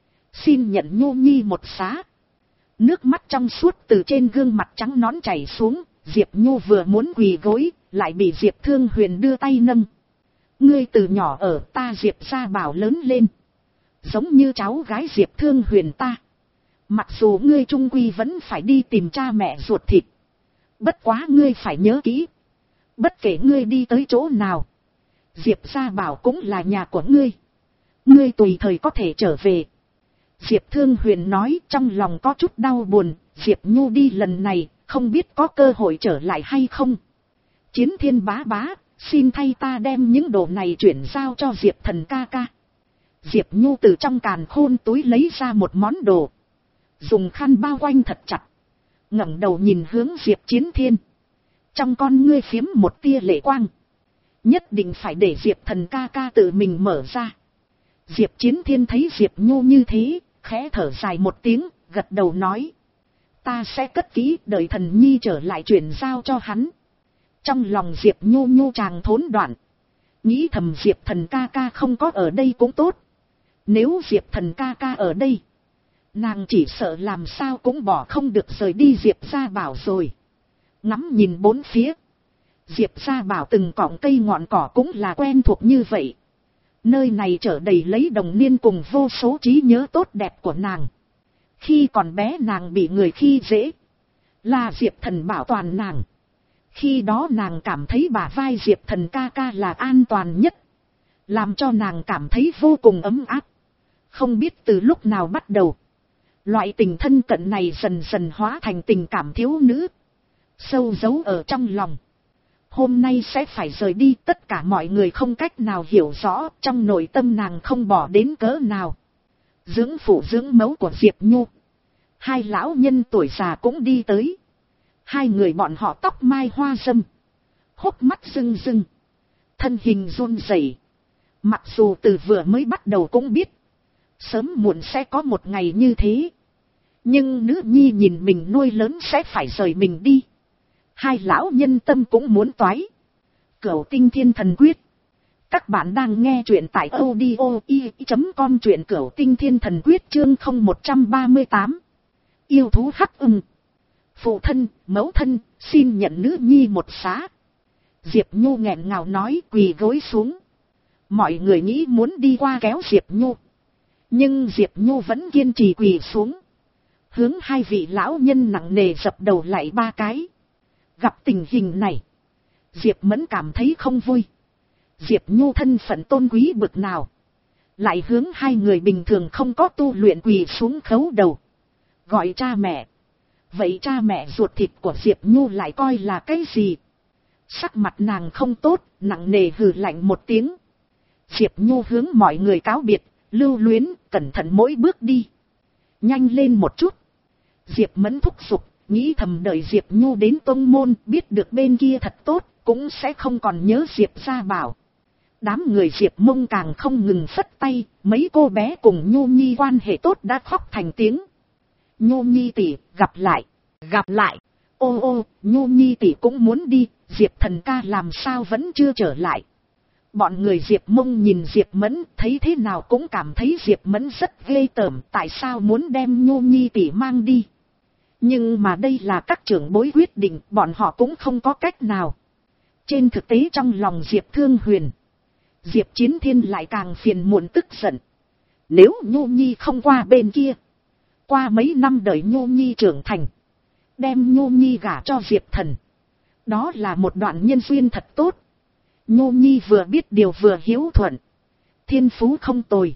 Xin nhận Nhu Nhi một xá. Nước mắt trong suốt từ trên gương mặt trắng nõn chảy xuống. Diệp Nhu vừa muốn quỳ gối, lại bị Diệp Thương Huyền đưa tay nâng. Ngươi từ nhỏ ở ta Diệp gia bảo lớn lên. Giống như cháu gái Diệp Thương Huyền ta. Mặc dù ngươi trung quy vẫn phải đi tìm cha mẹ ruột thịt. Bất quá ngươi phải nhớ kỹ. Bất kể ngươi đi tới chỗ nào. Diệp gia bảo cũng là nhà của ngươi. Ngươi tùy thời có thể trở về. Diệp Thương Huyền nói trong lòng có chút đau buồn. Diệp Nhu đi lần này không biết có cơ hội trở lại hay không. Chiến Thiên bá bá. Xin thay ta đem những đồ này chuyển giao cho Diệp Thần ca ca. Diệp Nhu từ trong càn khôn túi lấy ra một món đồ. Dùng khăn bao quanh thật chặt. Ngẩng đầu nhìn hướng Diệp Chiến Thiên. Trong con ngươi phiếm một tia lệ quang. Nhất định phải để Diệp Thần ca ca tự mình mở ra. Diệp Chiến Thiên thấy Diệp Nhu như thế, khẽ thở dài một tiếng, gật đầu nói. Ta sẽ cất kỹ đợi thần nhi trở lại chuyển giao cho hắn. Trong lòng Diệp Nhu Nhu chàng thốn đoạn. Nghĩ thầm Diệp Thần ca ca không có ở đây cũng tốt. Nếu Diệp Thần ca ca ở đây, nàng chỉ sợ làm sao cũng bỏ không được rời đi Diệp gia bảo rồi. Ngắm nhìn bốn phía. Diệp gia bảo từng cọng cây ngọn cỏ cũng là quen thuộc như vậy. Nơi này trở đầy lấy đồng niên cùng vô số trí nhớ tốt đẹp của nàng. Khi còn bé nàng bị người khi dễ. Là Diệp Thần bảo toàn nàng. Khi đó nàng cảm thấy bả vai Diệp Thần ca ca là an toàn nhất. Làm cho nàng cảm thấy vô cùng ấm áp. Không biết từ lúc nào bắt đầu. Loại tình thân cận này dần dần hóa thành tình cảm thiếu nữ. Sâu giấu ở trong lòng. Hôm nay sẽ phải rời đi, tất cả mọi người không cách nào hiểu rõ trong nội tâm nàng không bỏ đến cỡ nào. Dưỡng phụ dưỡng mẫu của Diệp Nhu. Hai lão nhân tuổi già cũng đi tới. Hai người bọn họ tóc mai hoa râm. Hốc mắt rưng rưng. Thân hình run rẩy. Mặc dù từ vừa mới bắt đầu cũng biết. Sớm muộn sẽ có một ngày như thế. Nhưng nữ nhi nhìn mình nuôi lớn sẽ phải rời mình đi. Hai lão nhân tâm cũng muốn toái. Cửu Tinh Thiên Thần Quyết. Các bạn đang nghe truyện tại audio i chấm com truyện Cửu Tinh Thiên Thần Quyết chương không một ba tám. Yêu thú hắc ưng. Phụ thân, mẫu thân, xin nhận nữ nhi một xá. Diệp Nhu nghẹn ngào nói quỳ gối xuống. Mọi người nghĩ muốn đi qua kéo Diệp Nhu. Nhưng Diệp Nhu vẫn kiên trì quỳ xuống. Hướng hai vị lão nhân nặng nề dập đầu lại ba cái. Gặp tình hình này. Diệp Mẫn cảm thấy không vui. Diệp Nhu thân phận tôn quý bực nào. Lại hướng hai người bình thường không có tu luyện quỳ xuống khấu đầu. Gọi cha mẹ. Vậy cha mẹ ruột thịt của Diệp Nhu lại coi là cái gì? Sắc mặt nàng không tốt, nặng nề hừ lạnh một tiếng. Diệp Nhu hướng mọi người cáo biệt, lưu luyến, cẩn thận mỗi bước đi. Nhanh lên một chút. Diệp Mẫn thúc giục, nghĩ thầm đợi Diệp Nhu đến tông môn, biết được bên kia thật tốt, cũng sẽ không còn nhớ Diệp gia bảo. Đám người Diệp Mông càng không ngừng phất tay, mấy cô bé cùng Nhu Nhi quan hệ tốt đã khóc thành tiếng. Nhu Nhi tỷ, gặp lại, gặp lại. Ô ô, Nhu Nhi tỷ cũng muốn đi, Diệp Thần ca làm sao vẫn chưa trở lại. Bọn người Diệp Mông nhìn Diệp Mẫn, thấy thế nào cũng cảm thấy Diệp Mẫn rất ghê tởm, tại sao muốn đem Nhu Nhi tỷ mang đi. Nhưng mà đây là các trưởng bối quyết định, bọn họ cũng không có cách nào. Trên thực tế trong lòng Diệp Thương Huyền, Diệp Chiến Thiên lại càng phiền muộn tức giận. Nếu Nhu Nhi không qua bên kia, qua mấy năm đợi Nhu Nhi trưởng thành, đem Nhu Nhi gả cho Diệp Thần, đó là một đoạn nhân duyên thật tốt. Nhu Nhi vừa biết điều vừa hiếu thuận, thiên phú không tồi.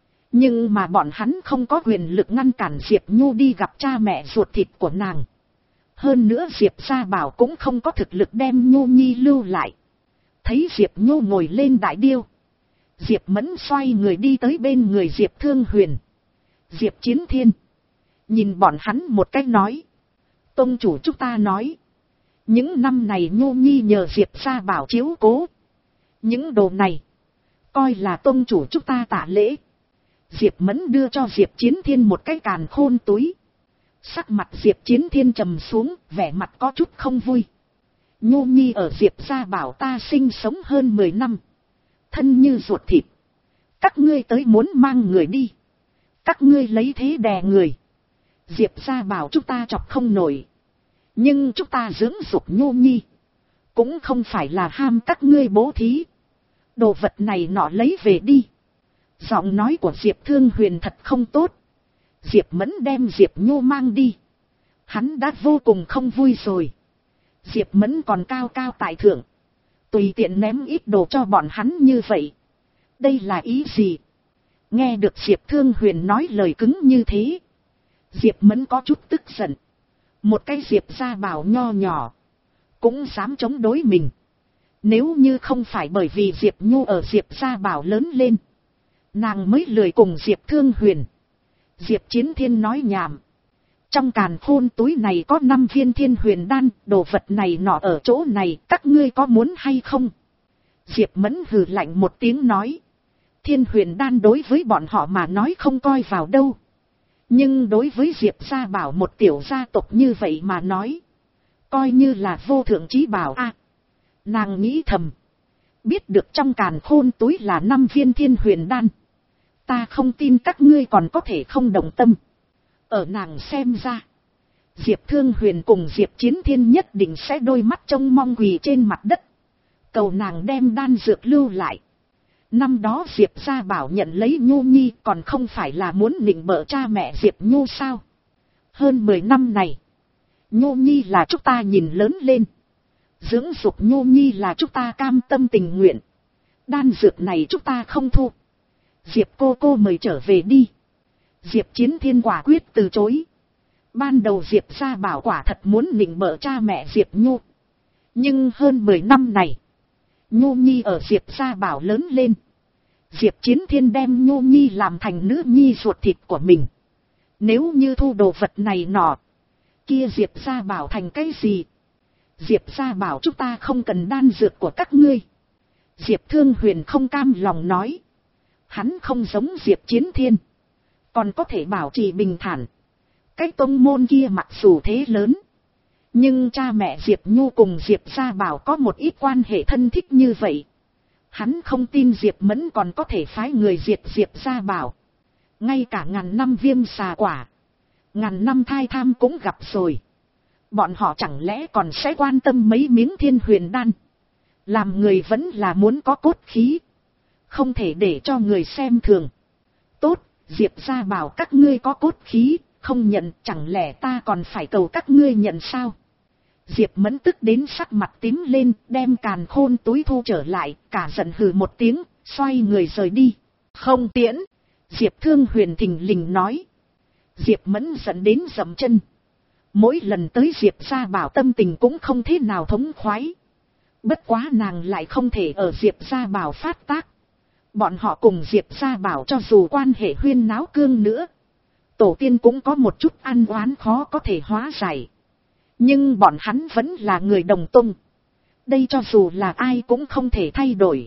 Nhưng mà bọn hắn không có quyền lực ngăn cản Diệp Nhu đi gặp cha mẹ ruột thịt của nàng. Hơn nữa Diệp Gia Bảo cũng không có thực lực đem Nhu Nhi lưu lại. Thấy Diệp Nhu ngồi lên đại điêu, Diệp Mẫn xoay người đi tới bên người Diệp Thương Huyền, Diệp Chiến Thiên. Nhìn bọn hắn một cách nói. Tông chủ chúng ta nói, những năm này Nhu Nhi nhờ Diệp Gia Bảo chiếu cố. Những đồ này, coi là tông chủ chúng ta tạ lễ. Diệp Mẫn đưa cho Diệp Chiến Thiên một cái càn khôn túi. Sắc mặt Diệp Chiến Thiên trầm xuống, vẻ mặt có chút không vui. Nhu Nhi ở Diệp Gia Bảo ta sinh sống hơn mười năm. Thân như ruột thịt. Các ngươi tới muốn mang người đi. Các ngươi lấy thế đè người. Diệp Gia Bảo chúng ta chọc không nổi. Nhưng chúng ta dưỡng dục Nhu Nhi, cũng không phải là ham các ngươi bố thí. Đồ vật này nọ lấy về đi. Giọng nói của Diệp Thương Huyền thật không tốt. Diệp Mẫn đem Diệp Nhu mang đi, hắn đã vô cùng không vui rồi. Diệp Mẫn còn cao cao tại thượng, tùy tiện ném ít đồ cho bọn hắn như vậy, đây là ý gì? Nghe được Diệp Thương Huyền nói lời cứng như thế, Diệp Mẫn có chút tức giận. Một cái Diệp Gia Bảo nho nhỏ cũng dám chống đối mình. Nếu như không phải bởi vì Diệp Nhu ở Diệp Gia Bảo lớn lên, nàng mới lười cùng Diệp Thương Huyền. Diệp Chiến Thiên nói nhảm. Trong càn khôn túi này có năm viên thiên huyền đan, đồ vật này nọ ở chỗ này, các ngươi có muốn hay không? Diệp Mẫn hừ lạnh một tiếng nói. Thiên huyền đan đối với bọn họ mà nói không coi vào đâu. Nhưng đối với Diệp Gia Bảo một tiểu gia tộc như vậy mà nói, coi như là vô thượng chí bảo a. À, nàng nghĩ thầm. Biết được trong càn khôn túi là năm viên thiên huyền đan, ta không tin các ngươi còn có thể không động tâm. Ở nàng xem ra, Diệp Thương Huyền cùng Diệp Chiến Thiên nhất định sẽ đôi mắt trông mong quỳ trên mặt đất, cầu nàng đem đan dược lưu lại. Năm đó Diệp Gia Bảo nhận lấy Nhu Nhi còn không phải là muốn nịnh bợ cha mẹ Diệp Nhu sao? Hơn mười năm này, Nhu Nhi là chúng ta nhìn lớn lên, dưỡng dục Nhu Nhi là chúng ta cam tâm tình nguyện. Đan dược này chúng ta không thu. Diệp cô cô mời trở về đi. Diệp Chiến Thiên quả quyết từ chối. Ban đầu Diệp Gia Bảo quả thật muốn nịnh bợ cha mẹ Diệp Nhu. Nhưng hơn mười năm này, Nhu Nhi ở Diệp Gia Bảo lớn lên. Diệp Chiến Thiên đem Nhu Nhi làm thành nữ nhi ruột thịt của mình. Nếu như thu đồ vật này nọ, kia Diệp Gia Bảo thành cái gì? Diệp Gia Bảo chúng ta không cần đan dược của các ngươi. Diệp Thương Huyền không cam lòng nói. Hắn không giống Diệp Chiến Thiên, còn có thể bảo trì bình thản. Cái tông môn kia mặc dù thế lớn, nhưng cha mẹ Diệp Nhu cùng Diệp Gia Bảo có một ít quan hệ thân thích như vậy. Hắn không tin Diệp Mẫn còn có thể phái người diệt Diệp Gia Bảo. Ngay cả ngàn năm viêm xà quả, ngàn năm thai tham cũng gặp rồi. Bọn họ chẳng lẽ còn sẽ quan tâm mấy miếng thiên huyền đan? Làm người vẫn là muốn có cốt khí, không thể để cho người xem thường. Tốt, Diệp Gia Bảo các ngươi có cốt khí, không nhận chẳng lẽ ta còn phải cầu các ngươi nhận sao? Diệp Mẫn tức đến sắc mặt tím lên, đem càn khôn túi thu trở lại, cả giận hừ một tiếng, xoay người rời đi. Không tiễn, Diệp Thương Huyền thình lình nói. Diệp Mẫn giận đến dậm chân. Mỗi lần tới Diệp Gia Bảo tâm tình cũng không thế nào thống khoái. Bất quá nàng lại không thể ở Diệp Gia Bảo phát tác. Bọn họ cùng Diệp Gia Bảo cho dù quan hệ huyên náo cương nữa, tổ tiên cũng có một chút ăn oán khó có thể hóa giải. Nhưng bọn hắn vẫn là người đồng tông. Đây cho dù là ai cũng không thể thay đổi.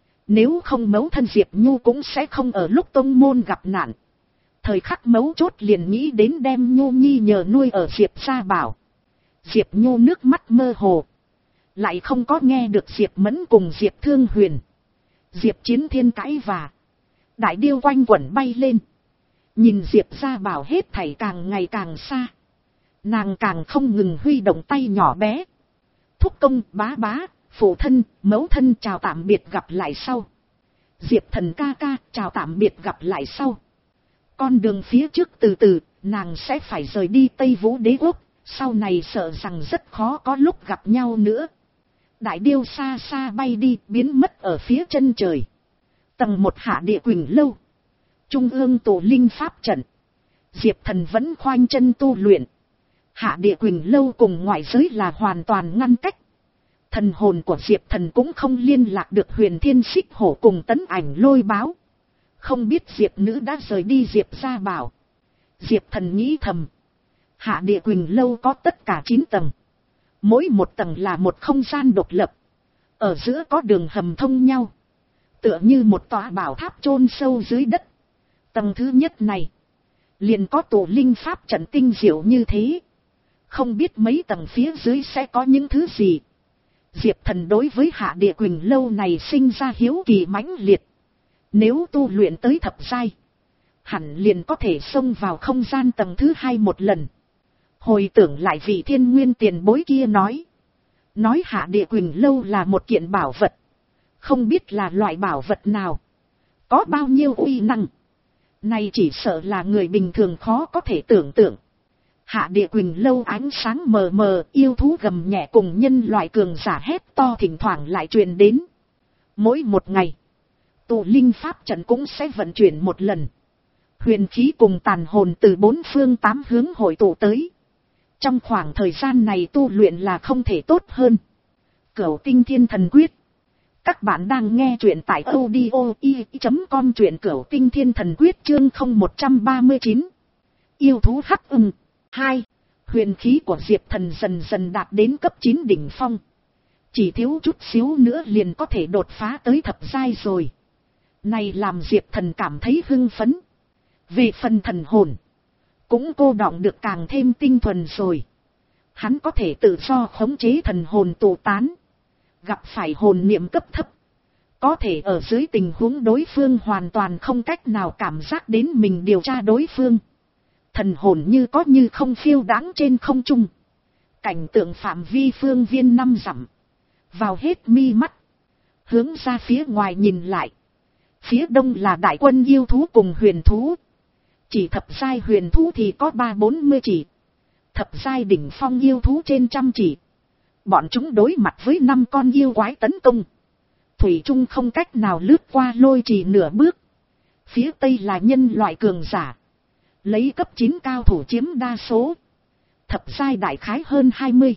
Nếu không mẫu thân Diệp Nhu cũng sẽ không ở lúc tông môn gặp nạn. Thời khắc mấu chốt liền nghĩ đến đem Nhu Nhi nhờ nuôi ở Diệp Gia Bảo. Diệp Nhu nước mắt mơ hồ, lại không có nghe được Diệp Mẫn cùng Diệp Thương Huyền, Diệp Chiến Thiên cãi và đại điêu quanh quẩn bay lên. Nhìn Diệp Gia Bảo hết thảy càng ngày càng xa, nàng càng không ngừng huy động tay nhỏ bé. Thúc công, bá bá, phụ thân, mẫu thân chào tạm biệt gặp lại sau. Diệp Thần ca ca, chào tạm biệt, gặp lại sau. Con đường phía trước từ từ, nàng sẽ phải rời đi Tây Vũ Đế Quốc, sau này sợ rằng rất khó có lúc gặp nhau nữa. Đại điêu xa xa bay đi, biến mất ở phía chân trời. Tầng một Hạ Địa Quỳnh Lâu. Trung ương tổ linh pháp trận. Diệp Thần vẫn khoanh chân tu luyện. Hạ Địa Quỳnh Lâu cùng ngoại giới là hoàn toàn ngăn cách. Thần hồn của Diệp Thần cũng không liên lạc được Huyền Thiên Xích Hổ cùng Tấn Ảnh Lôi Báo. Không biết Diệp nữ đã rời đi Diệp gia bảo. Diệp Thần nghĩ thầm. Hạ Địa Quỳnh Lâu có tất cả chín tầng. Mỗi một tầng là một không gian độc lập. Ở giữa có đường hầm thông nhau. Tựa như một tòa bảo tháp chôn sâu dưới đất. Tầng thứ nhất này. Liền có tổ linh pháp trận tinh diệu như thế. Không biết mấy tầng phía dưới sẽ có những thứ gì. Diệp Thần đối với Hạ Địa Quỳnh Lâu này sinh ra hiếu kỳ mãnh liệt. Nếu tu luyện tới thập giai, hẳn liền có thể xông vào không gian tầng thứ hai một lần. Hồi tưởng lại vị thiên nguyên tiền bối kia nói. Nói Hạ Địa Quỳnh Lâu là một kiện bảo vật. Không biết là loại bảo vật nào. Có bao nhiêu uy năng. Này chỉ sợ là người bình thường khó có thể tưởng tượng. Hạ Địa Quỳnh Lâu ánh sáng mờ mờ, yêu thú gầm nhẹ cùng nhân loại cường giả hét to thỉnh thoảng lại truyền đến. Mỗi một ngày, tụ linh pháp trận cũng sẽ vận chuyển một lần. Huyền khí cùng tàn hồn từ bốn phương tám hướng hội tụ tới. Trong khoảng thời gian này tu luyện là không thể tốt hơn. Cửu Tinh Thiên Thần Quyết. Các bạn đang nghe truyện tại audio i chấm com, truyện Cửu Tinh Thiên Thần Quyết chương không một ba chín. Yêu thú hắc ưng. hai. Huyền khí của Diệp Thần dần dần đạt đến cấp chín đỉnh phong. Chỉ thiếu chút xíu nữa liền có thể đột phá tới thập giai rồi. Này làm Diệp Thần cảm thấy hưng phấn. Về phần thần hồn, cũng cô đọng được càng thêm tinh thuần rồi. Hắn có thể tự do khống chế thần hồn tụ tán. Gặp phải hồn niệm cấp thấp, có thể ở dưới tình huống đối phương hoàn toàn không cách nào cảm giác đến mình điều tra đối phương. Thần hồn như có như không phiêu đáng trên không trung. Cảnh tượng phạm vi phương viên năm dặm. Vào hết mi mắt. Hướng ra phía ngoài nhìn lại. Phía đông là đại quân yêu thú cùng huyền thú. Chỉ thập giai huyền thú thì có ba bốn mươi chỉ. Thập giai đỉnh phong yêu thú trên trăm chỉ. Bọn chúng đối mặt với năm con yêu quái tấn công. Thủy Trung không cách nào lướt qua lôi trì nửa bước. Phía tây là nhân loại cường giả. Lấy cấp chín cao thủ chiếm đa số. Thập giai đại khái hơn hai mươi.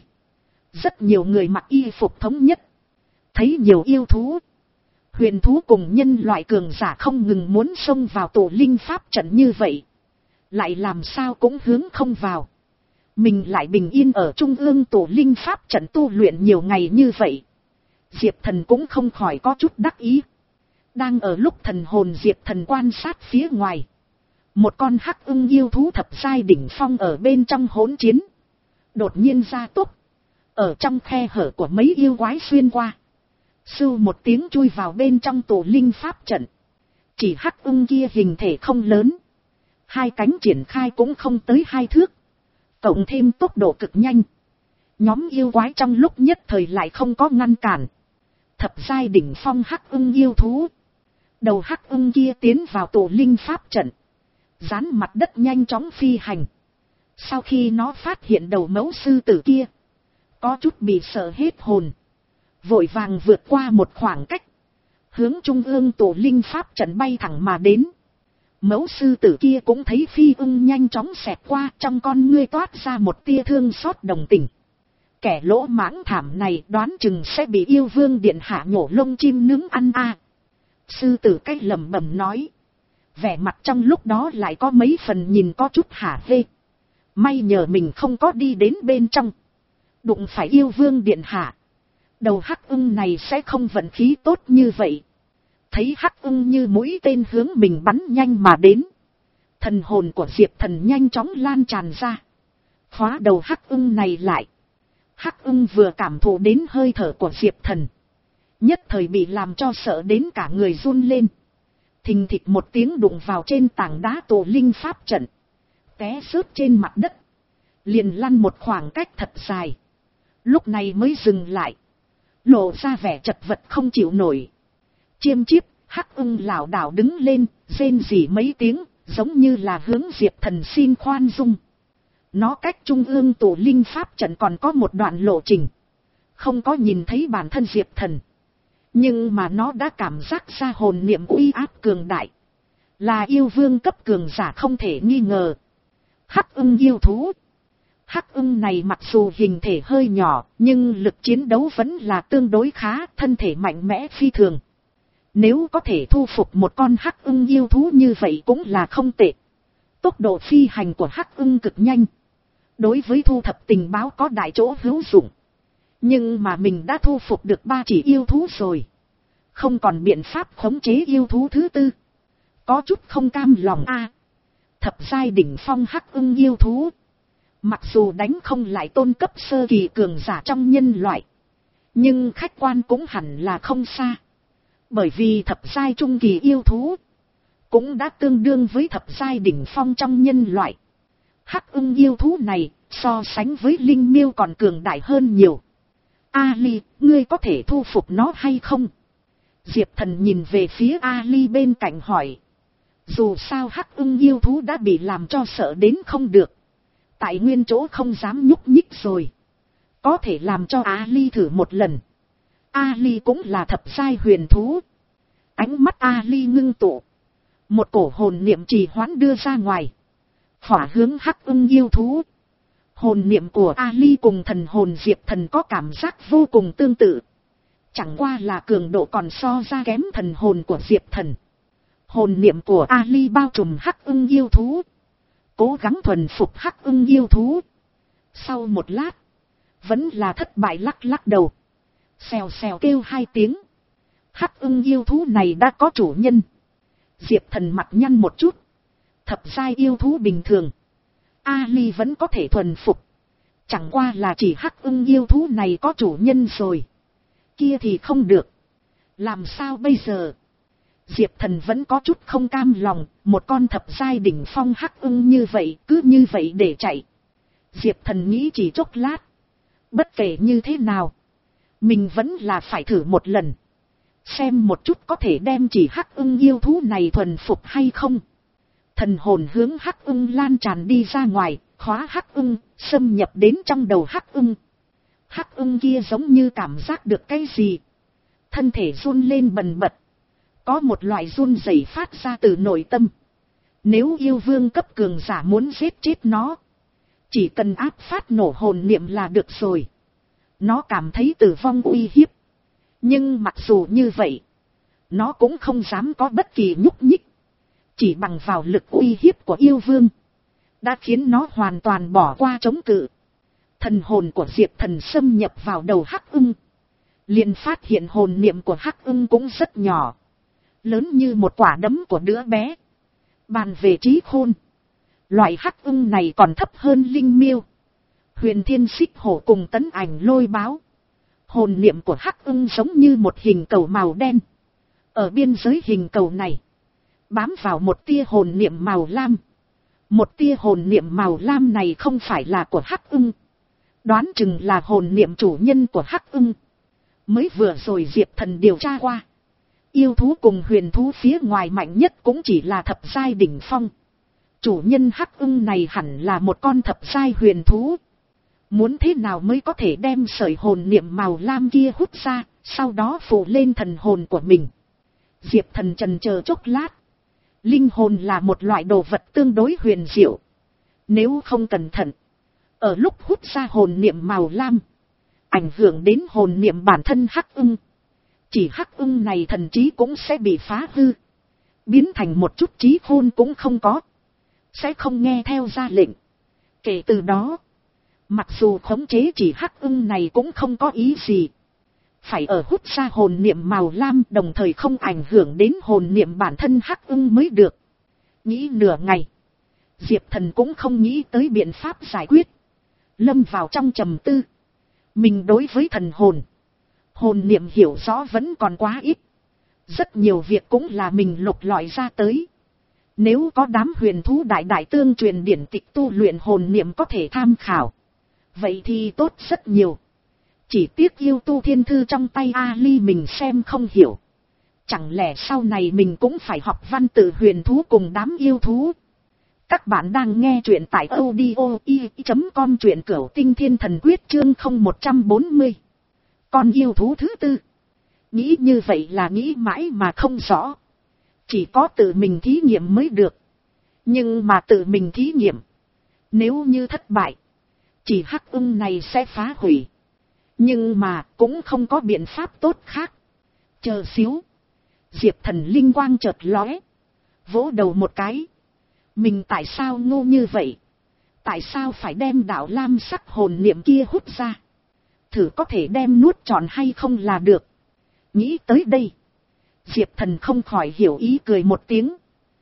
Rất nhiều người mặc y phục thống nhất. Thấy nhiều yêu thú. Huyền thú cùng nhân loại cường giả không ngừng muốn xông vào tổ linh pháp trận như vậy. Lại làm sao cũng hướng không vào. Mình lại bình yên ở trung ương tổ linh pháp trận tu luyện nhiều ngày như vậy. Diệp Thần cũng không khỏi có chút đắc ý. Đang ở lúc thần hồn Diệp Thần quan sát phía ngoài. Một con hắc ưng yêu thú thập giai đỉnh phong ở bên trong hỗn chiến. Đột nhiên ra tốc. Ở trong khe hở của mấy yêu quái xuyên qua. Sưu một tiếng chui vào bên trong tổ linh pháp trận. Chỉ hắc ưng kia hình thể không lớn. Hai cánh triển khai cũng không tới hai thước. Cộng thêm tốc độ cực nhanh. Nhóm yêu quái trong lúc nhất thời lại không có ngăn cản. Thập giai đỉnh phong hắc ưng yêu thú. Đầu hắc ưng kia tiến vào tổ linh pháp trận. Dán mặt đất nhanh chóng phi hành. Sau khi nó phát hiện đầu mẫu sư tử kia. Có chút bị sợ hết hồn. Vội vàng vượt qua một khoảng cách. Hướng trung ương tổ linh pháp trận bay thẳng mà đến. Mẫu sư tử kia cũng thấy phi ưng nhanh chóng xẹt qua, trong con ngươi toát ra một tia thương xót đồng tình. Kẻ lỗ mãng thảm này đoán chừng sẽ bị yêu vương điện hạ nhổ lông chim nướng ăn a. Sư tử cách lẩm bẩm nói. Vẻ mặt trong lúc đó lại có mấy phần nhìn có chút hả hê. May nhờ mình không có đi đến bên trong. Đụng phải yêu vương điện hạ. Đầu hắc ưng này sẽ không vận khí tốt như vậy. Thấy hắc ưng như mũi tên hướng mình bắn nhanh mà đến. Thần hồn của Diệp Thần nhanh chóng lan tràn ra. Khóa đầu hắc ưng này lại. Hắc ưng vừa cảm thụ đến hơi thở của Diệp Thần. Nhất thời bị làm cho sợ đến cả người run lên. Thình thịch một tiếng đụng vào trên tảng đá tổ linh pháp trận. Té rớt trên mặt đất. Liền lăn một khoảng cách thật dài. Lúc này mới dừng lại. Lộ ra vẻ chật vật không chịu nổi. Chiêm chiếp, Hắc ưng lảo đảo đứng lên, rên rỉ mấy tiếng, giống như là hướng Diệp Thần xin khoan dung. Nó cách trung ương tổ linh pháp trận còn có một đoạn lộ trình. Không có nhìn thấy bản thân Diệp Thần. Nhưng mà nó đã cảm giác ra hồn niệm uy áp cường đại. Là yêu vương cấp cường giả không thể nghi ngờ. Hắc ưng yêu thú. Hắc ưng này mặc dù hình thể hơi nhỏ, nhưng lực chiến đấu vẫn là tương đối khá, thân thể mạnh mẽ phi thường. Nếu có thể thu phục một con hắc ưng yêu thú như vậy cũng là không tệ. Tốc độ phi hành của hắc ưng cực nhanh. Đối với thu thập tình báo có đại chỗ hữu dụng. Nhưng mà mình đã thu phục được ba chỉ yêu thú rồi. Không còn biện pháp khống chế yêu thú thứ tư. Có chút không cam lòng a. Thập giai đỉnh phong hắc ưng yêu thú. Mặc dù đánh không lại tôn cấp sơ kỳ cường giả trong nhân loại. Nhưng khách quan cũng hẳn là không xa. Bởi vì thập giai trung kỳ yêu thú. Cũng đã tương đương với thập giai đỉnh phong trong nhân loại. Hắc ưng yêu thú này so sánh với linh miêu còn cường đại hơn nhiều. Ali, ngươi có thể thu phục nó hay không? Diệp Thần nhìn về phía Ali bên cạnh hỏi. Dù sao hắc ưng yêu thú đã bị làm cho sợ đến không được. Tại nguyên chỗ không dám nhúc nhích rồi. Có thể làm cho Ali thử một lần. Ali cũng là thập giai huyền thú. Ánh mắt Ali ngưng tụ. Một cổ hồn niệm trì hoãn đưa ra ngoài. Phỏa hướng hắc ưng yêu thú. Hồn niệm của Ali cùng thần hồn Diệp Thần có cảm giác vô cùng tương tự. Chẳng qua là cường độ còn so ra kém thần hồn của Diệp Thần. Hồn niệm của Ali bao trùm hắc ưng yêu thú. Cố gắng thuần phục hắc ưng yêu thú. Sau một lát. Vẫn là thất bại lắc lắc đầu. Xèo xèo kêu hai tiếng. Hắc ưng yêu thú này đã có chủ nhân. Diệp Thần mặt nhăn một chút. Thập giai yêu thú bình thường. Ali vẫn có thể thuần phục. Chẳng qua là chỉ hắc ưng yêu thú này có chủ nhân rồi. Kia thì không được. Làm sao bây giờ? Diệp Thần vẫn có chút không cam lòng. Một con thập giai đỉnh phong hắc ưng như vậy, cứ như vậy để chạy. Diệp Thần nghĩ chỉ chốc lát. Bất kể như thế nào, mình vẫn là phải thử một lần. Xem một chút có thể đem chỉ hắc ưng yêu thú này thuần phục hay không. Thần hồn hướng hắc ưng lan tràn đi ra ngoài, khóa hắc ưng, xâm nhập đến trong đầu hắc ưng. Hắc ưng kia giống như cảm giác được cái gì. Thân thể run lên bần bật. Có một loại run rẩy phát ra từ nội tâm. Nếu yêu vương cấp cường giả muốn giết chết nó, chỉ cần áp phát nổ hồn niệm là được rồi. Nó cảm thấy tử vong uy hiếp. Nhưng mặc dù như vậy, nó cũng không dám có bất kỳ nhúc nhích. Chỉ bằng vào lực uy hiếp của yêu vương, đã khiến nó hoàn toàn bỏ qua chống cự. Thần hồn của Diệp Thần xâm nhập vào đầu hắc ưng. Liền phát hiện hồn niệm của hắc ưng cũng rất nhỏ. Lớn như một quả đấm của đứa bé. Bàn về trí khôn, loại hắc ưng này còn thấp hơn linh miêu, Huyền Thiên Xích Hổ cùng Tấn Ảnh Lôi Báo. Hồn niệm của hắc ưng giống như một hình cầu màu đen. Ở biên giới hình cầu này, bám vào một tia hồn niệm màu lam. Một tia hồn niệm màu lam này không phải là của hắc ưng. Đoán chừng là hồn niệm chủ nhân của hắc ưng. Mới vừa rồi Diệp Thần điều tra qua. Yêu thú cùng huyền thú phía ngoài mạnh nhất cũng chỉ là thập giai đỉnh phong. Chủ nhân hắc ưng này hẳn là một con thập giai huyền thú. Muốn thế nào mới có thể đem sợi hồn niệm màu lam kia hút ra, sau đó phủ lên thần hồn của mình. Diệp Thần chần chờ chốc lát. Linh hồn là một loại đồ vật tương đối huyền diệu. Nếu không cẩn thận, ở lúc hút ra hồn niệm màu lam, ảnh hưởng đến hồn niệm bản thân hắc ưng. Chỉ hắc ưng này thần trí cũng sẽ bị phá hư. Biến thành một chút trí khôn cũng không có. Sẽ không nghe theo ra lệnh. Kể từ đó, mặc dù khống chế chỉ hắc ưng này cũng không có ý gì. Phải ở hút ra hồn niệm màu lam đồng thời không ảnh hưởng đến hồn niệm bản thân hắc ưng mới được. Nghĩ nửa ngày, Diệp Thần cũng không nghĩ tới biện pháp giải quyết. Lâm vào trong trầm tư. Mình đối với thần hồn, hồn niệm hiểu rõ vẫn còn quá ít. Rất nhiều việc cũng là mình lục lọi ra tới. Nếu có đám huyền thú đại đại tương truyền điển tịch tu luyện hồn niệm có thể tham khảo, vậy thì tốt rất nhiều. Chỉ tiếc yêu tu thiên thư trong tay Ali mình xem không hiểu. Chẳng lẽ sau này mình cũng phải học văn tự huyền thú cùng đám yêu thú? Các bạn đang nghe truyện tại audio i chấm com, truyện cửu tinh thiên thần quyết chương không một trăm bốn mươi. Con yêu thú thứ tư. Nghĩ như vậy là nghĩ mãi mà không rõ. Chỉ có tự mình thí nghiệm mới được. Nhưng mà tự mình thí nghiệm, nếu như thất bại, chỉ hắc ưng này sẽ phá hủy. Nhưng mà cũng không có biện pháp tốt khác. Chờ xíu. Diệp Thần linh quang chợt lóe, vỗ đầu một cái. Mình tại sao ngu như vậy? Tại sao phải đem đạo lam sắc hồn niệm kia hút ra? Thử có thể đem nuốt trọn hay không là được. Nghĩ tới đây, Diệp Thần không khỏi hiểu ý cười một tiếng.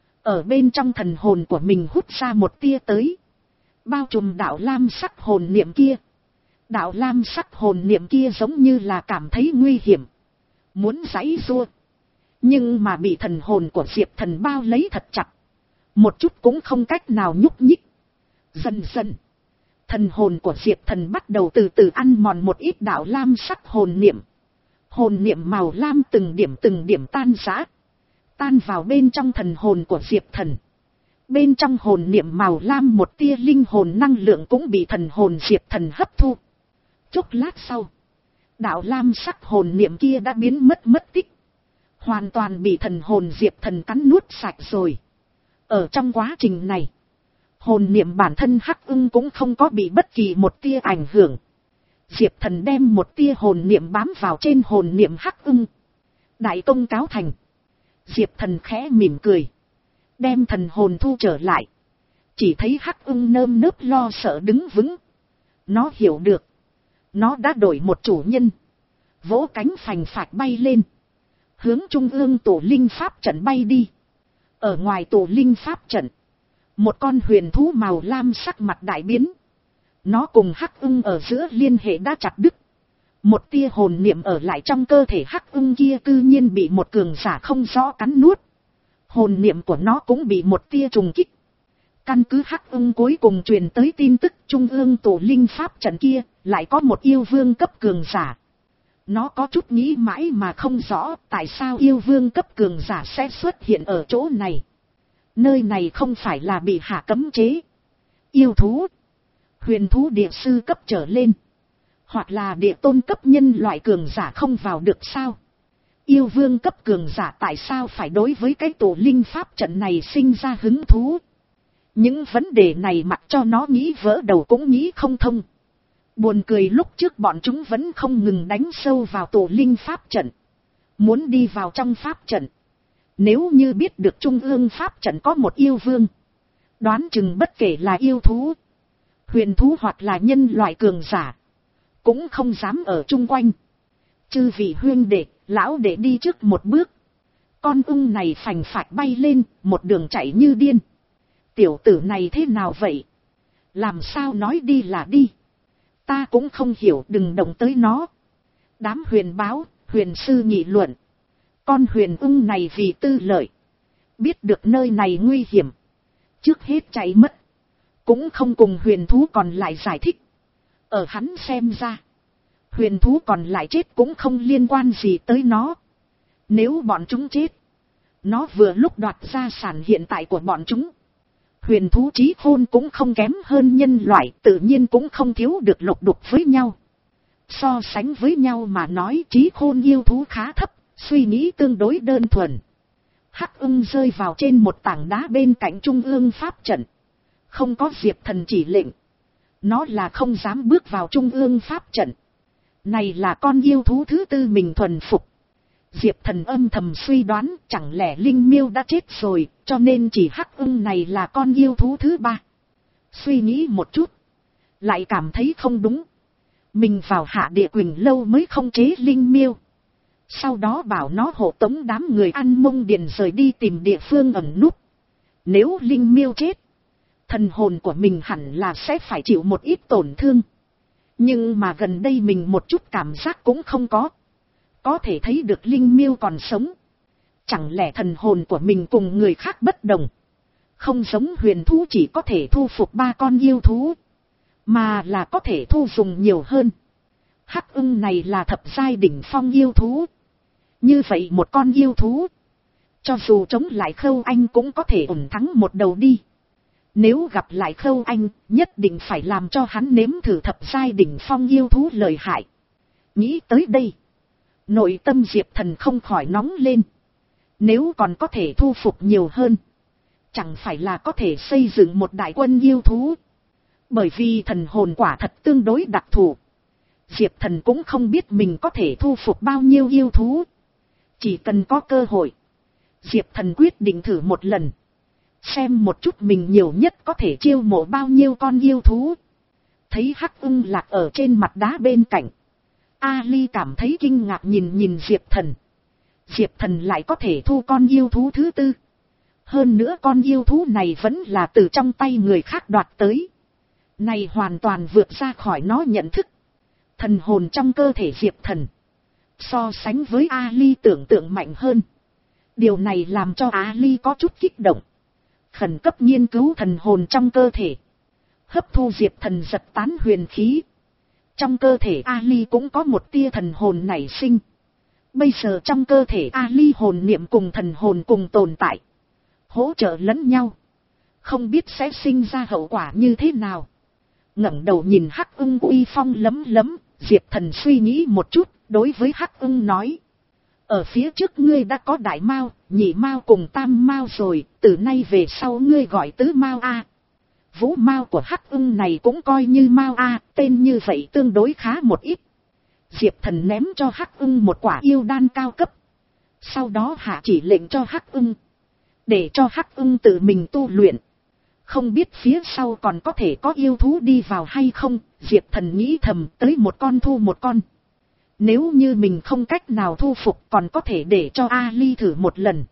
Ở bên trong thần hồn của mình hút ra một tia tới, bao trùm đạo lam sắc hồn niệm kia. Đạo lam sắc hồn niệm kia giống như là cảm thấy nguy hiểm, muốn giãy giụa, nhưng mà bị thần hồn của Diệp Thần bao lấy thật chặt, một chút cũng không cách nào nhúc nhích. Dần dần, thần hồn của Diệp Thần bắt đầu từ từ ăn mòn một ít đạo lam sắc hồn niệm. Hồn niệm màu lam từng điểm từng điểm tan rã, tan vào bên trong thần hồn của Diệp Thần. Bên trong hồn niệm màu lam một tia linh hồn năng lượng cũng bị thần hồn Diệp Thần hấp thu. Chốc lát sau, đạo lam sắc hồn niệm kia đã biến mất mất tích, hoàn toàn bị thần hồn Diệp Thần cắn nuốt sạch rồi. Ở trong quá trình này, hồn niệm bản thân hắc ưng cũng không có bị bất kỳ một tia ảnh hưởng. Diệp Thần đem một tia hồn niệm bám vào trên hồn niệm hắc ưng. Đại công cáo thành. Diệp Thần khẽ mỉm cười, đem thần hồn thu trở lại. Chỉ thấy hắc ưng nơm nớp lo sợ đứng vững. Nó hiểu được, nó đã đổi một chủ nhân. Vỗ cánh phành phạch bay lên, hướng trung ương tổ linh pháp trận bay đi. Ở ngoài tổ linh pháp trận, một con huyền thú màu lam sắc mặt đại biến. Nó cùng hắc ưng ở giữa liên hệ đã chặt đứt. Một tia hồn niệm ở lại trong cơ thể hắc ưng kia cư nhiên bị một cường giả không rõ cắn nuốt. Hồn niệm của nó cũng bị một tia trùng kích. Căn cứ hắc ưng cuối cùng truyền tới tin tức, trung ương tổ linh pháp trận kia lại có một yêu vương cấp cường giả. Nó có chút nghĩ mãi mà không rõ tại sao yêu vương cấp cường giả sẽ xuất hiện ở chỗ này. Nơi này không phải là bị hạ cấm chế. Yêu thú, huyền thú địa sư cấp trở lên, hoặc là địa tôn cấp nhân loại cường giả không vào được sao? Yêu vương cấp cường giả tại sao phải đối với cái tổ linh pháp trận này sinh ra hứng thú? Những vấn đề này mặc cho nó nghĩ vỡ đầu cũng nghĩ không thông. Buồn cười lúc trước bọn chúng vẫn không ngừng đánh sâu vào tổ linh pháp trận, muốn đi vào trong pháp trận. Nếu như biết được trung ương pháp trận có một yêu vương, đoán chừng bất kể là yêu thú, huyền thú hoặc là nhân loại cường giả, cũng không dám ở chung quanh. Chư vị huyên đệ, lão đệ đi trước một bước. Con ưng này phành phạch bay lên, một đường chạy như điên. Tiểu tử này thế nào vậy? Làm sao nói đi là đi? Ta cũng không hiểu, đừng động tới nó. Đám huyền báo, huyền sư nghị luận. Con huyền ưng này vì tư lợi, biết được nơi này nguy hiểm, trước hết chạy mất, cũng không cùng huyền thú còn lại giải thích. Ở hắn xem ra, huyền thú còn lại chết cũng không liên quan gì tới nó. Nếu bọn chúng chết, nó vừa lúc đoạt gia sản hiện tại của bọn chúng. Huyền thú trí khôn cũng không kém hơn nhân loại, tự nhiên cũng không thiếu được lục đục với nhau. So sánh với nhau mà nói, trí khôn yêu thú khá thấp, suy nghĩ tương đối đơn thuần. Hắc ưng rơi vào trên một tảng đá bên cạnh trung ương pháp trận. Không có Diệp Thần chỉ lệnh, nó là không dám bước vào trung ương pháp trận. Này là con yêu thú thứ tư mình thuần phục. Diệp Thần âm thầm suy đoán, chẳng lẽ linh miêu đã chết rồi, cho nên chỉ hắc ưng này là con yêu thú thứ ba. Suy nghĩ một chút, lại cảm thấy không đúng. Mình vào Hạ Địa Quỳnh lâu mới không chế linh miêu, sau đó bảo nó hộ tống đám người ăn mông điền rời đi tìm địa phương ẩn núp. Nếu linh miêu chết, thần hồn của mình hẳn là sẽ phải chịu một ít tổn thương. Nhưng mà gần đây mình một chút cảm giác cũng không có. Có thể thấy được linh miêu còn sống. Chẳng lẽ thần hồn của mình cùng người khác bất đồng? Không giống huyền thú chỉ có thể thu phục ba con yêu thú, mà là có thể thu dùng nhiều hơn. Hắc ưng này là thập giai đỉnh phong yêu thú, Như vậy một con yêu thú, cho dù chống lại Khâu Anh cũng có thể ổn thắng một đầu đi. Nếu gặp lại Khâu Anh, nhất định phải làm cho hắn nếm thử thập giai đỉnh phong yêu thú lợi hại. Nghĩ tới đây, nội tâm Diệp Thần không khỏi nóng lên. Nếu còn có thể thu phục nhiều hơn, chẳng phải là có thể xây dựng một đại quân yêu thú. Bởi vì thần hồn quả thật tương đối đặc thù, Diệp Thần cũng không biết mình có thể thu phục bao nhiêu yêu thú. Chỉ cần có cơ hội, Diệp Thần quyết định thử một lần, xem một chút mình nhiều nhất có thể chiêu mộ bao nhiêu con yêu thú. Thấy Hắc Ưng lạc ở trên mặt đá bên cạnh, Ali cảm thấy kinh ngạc nhìn nhìn Diệp Thần. Diệp Thần lại có thể thu con yêu thú thứ tư. Hơn nữa con yêu thú này vẫn là từ trong tay người khác đoạt tới. Này hoàn toàn vượt ra khỏi nó nhận thức. Thần hồn trong cơ thể Diệp Thần, so sánh với Ali tưởng tượng mạnh hơn. Điều này làm cho Ali có chút kích động. Khẩn cấp nghiên cứu thần hồn trong cơ thể, hấp thu Diệp Thần giật tán huyền khí. Trong cơ thể Ali cũng có một tia thần hồn nảy sinh. Bây giờ trong cơ thể Ali hồn niệm cùng thần hồn cùng tồn tại, hỗ trợ lẫn nhau, không biết sẽ sinh ra hậu quả như thế nào. Ngẩng đầu nhìn Hắc Ưng uy phong lấm lấm, Diệp Thần suy nghĩ một chút, đối với Hắc Ưng nói: ở phía trước ngươi đã có đại mao, nhị mao cùng tam mao rồi, từ nay về sau ngươi gọi tứ mao a. Vũ mao của Hắc Ưng này cũng coi như mao a, tên như vậy tương đối khá một ít. Diệp Thần ném cho Hắc Ưng một quả yêu đan cao cấp, sau đó hạ chỉ lệnh cho Hắc Ưng, để cho Hắc Ưng tự mình tu luyện. Không biết phía sau còn có thể có yêu thú đi vào hay không, Diệp Thần nghĩ thầm, tới một con thu một con. Nếu như mình không cách nào thu phục, còn có thể để cho Ali thử một lần.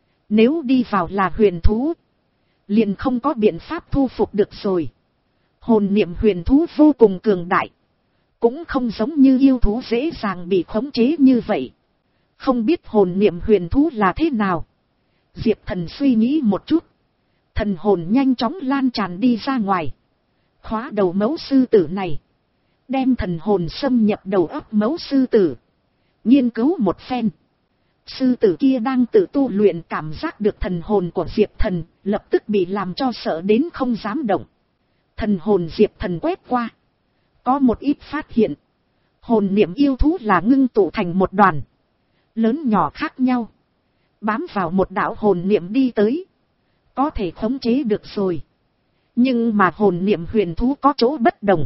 Nếu đi vào là huyền thú, liền không có biện pháp thu phục được rồi. Hồn niệm huyền thú vô cùng cường đại, cũng không giống như yêu thú dễ dàng bị khống chế như vậy. Không biết hồn niệm huyền thú là thế nào. Diệp Thần suy nghĩ một chút, thần hồn nhanh chóng lan tràn đi ra ngoài, khóa đầu mẫu sư tử này, đem thần hồn xâm nhập đầu óc mẫu sư tử, nghiên cứu một phen. Sư tử kia đang tự tu luyện, cảm giác được thần hồn của Diệp Thần, lập tức bị làm cho sợ đến không dám động. Thần hồn Diệp Thần quét qua, có một ít phát hiện. Hồn niệm yêu thú là ngưng tụ thành một đoàn, lớn nhỏ khác nhau, bám vào một đạo hồn niệm đi tới, có thể khống chế được rồi. Nhưng mà hồn niệm huyền thú có chỗ bất đồng,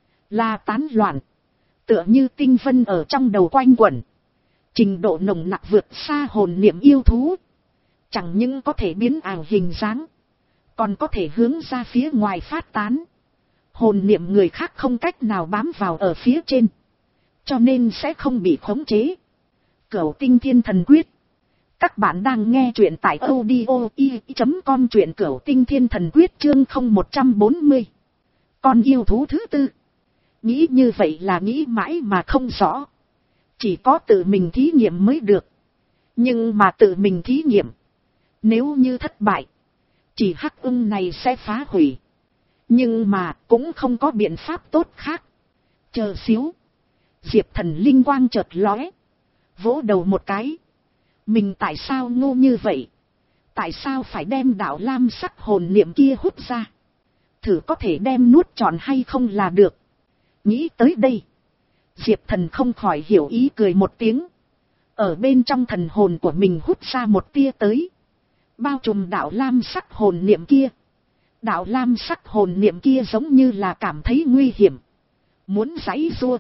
là tán loạn, tựa như tinh vân ở trong đầu quanh quẩn. Trình độ nồng nặc vượt xa hồn niệm yêu thú, chẳng những có thể biến ảo hình dáng, còn có thể hướng ra phía ngoài phát tán. Hồn niệm người khác không cách nào bám vào ở phía trên, cho nên sẽ không bị khống chế. Cửu Tinh Thiên Thần Quyết. Các bạn đang nghe truyện tại audio i chấm com, truyện Cửu Tinh Thiên Thần Quyết chương không một trăm bốn mươi. Con yêu thú thứ tư. Nghĩ như vậy là nghĩ mãi mà không rõ. Chỉ có tự mình thí nghiệm mới được. Nhưng mà tự mình thí nghiệm, nếu như thất bại, chỉ Hắc Ưng này sẽ phá hủy. Nhưng mà cũng không có biện pháp tốt khác. Chờ xíu. Diệp Thần linh quang chợt lóe, vỗ đầu một cái. Mình tại sao ngu như vậy? Tại sao phải đem đạo lam sắc hồn niệm kia hút ra? Thử có thể đem nuốt trọn hay không là được. Nghĩ tới đây, Diệp Thần không khỏi hiểu ý cười một tiếng. Ở bên trong thần hồn của mình hút ra một tia tới, bao trùm đạo lam sắc hồn niệm kia. Đạo lam sắc hồn niệm kia giống như là cảm thấy nguy hiểm, muốn giãy giụa,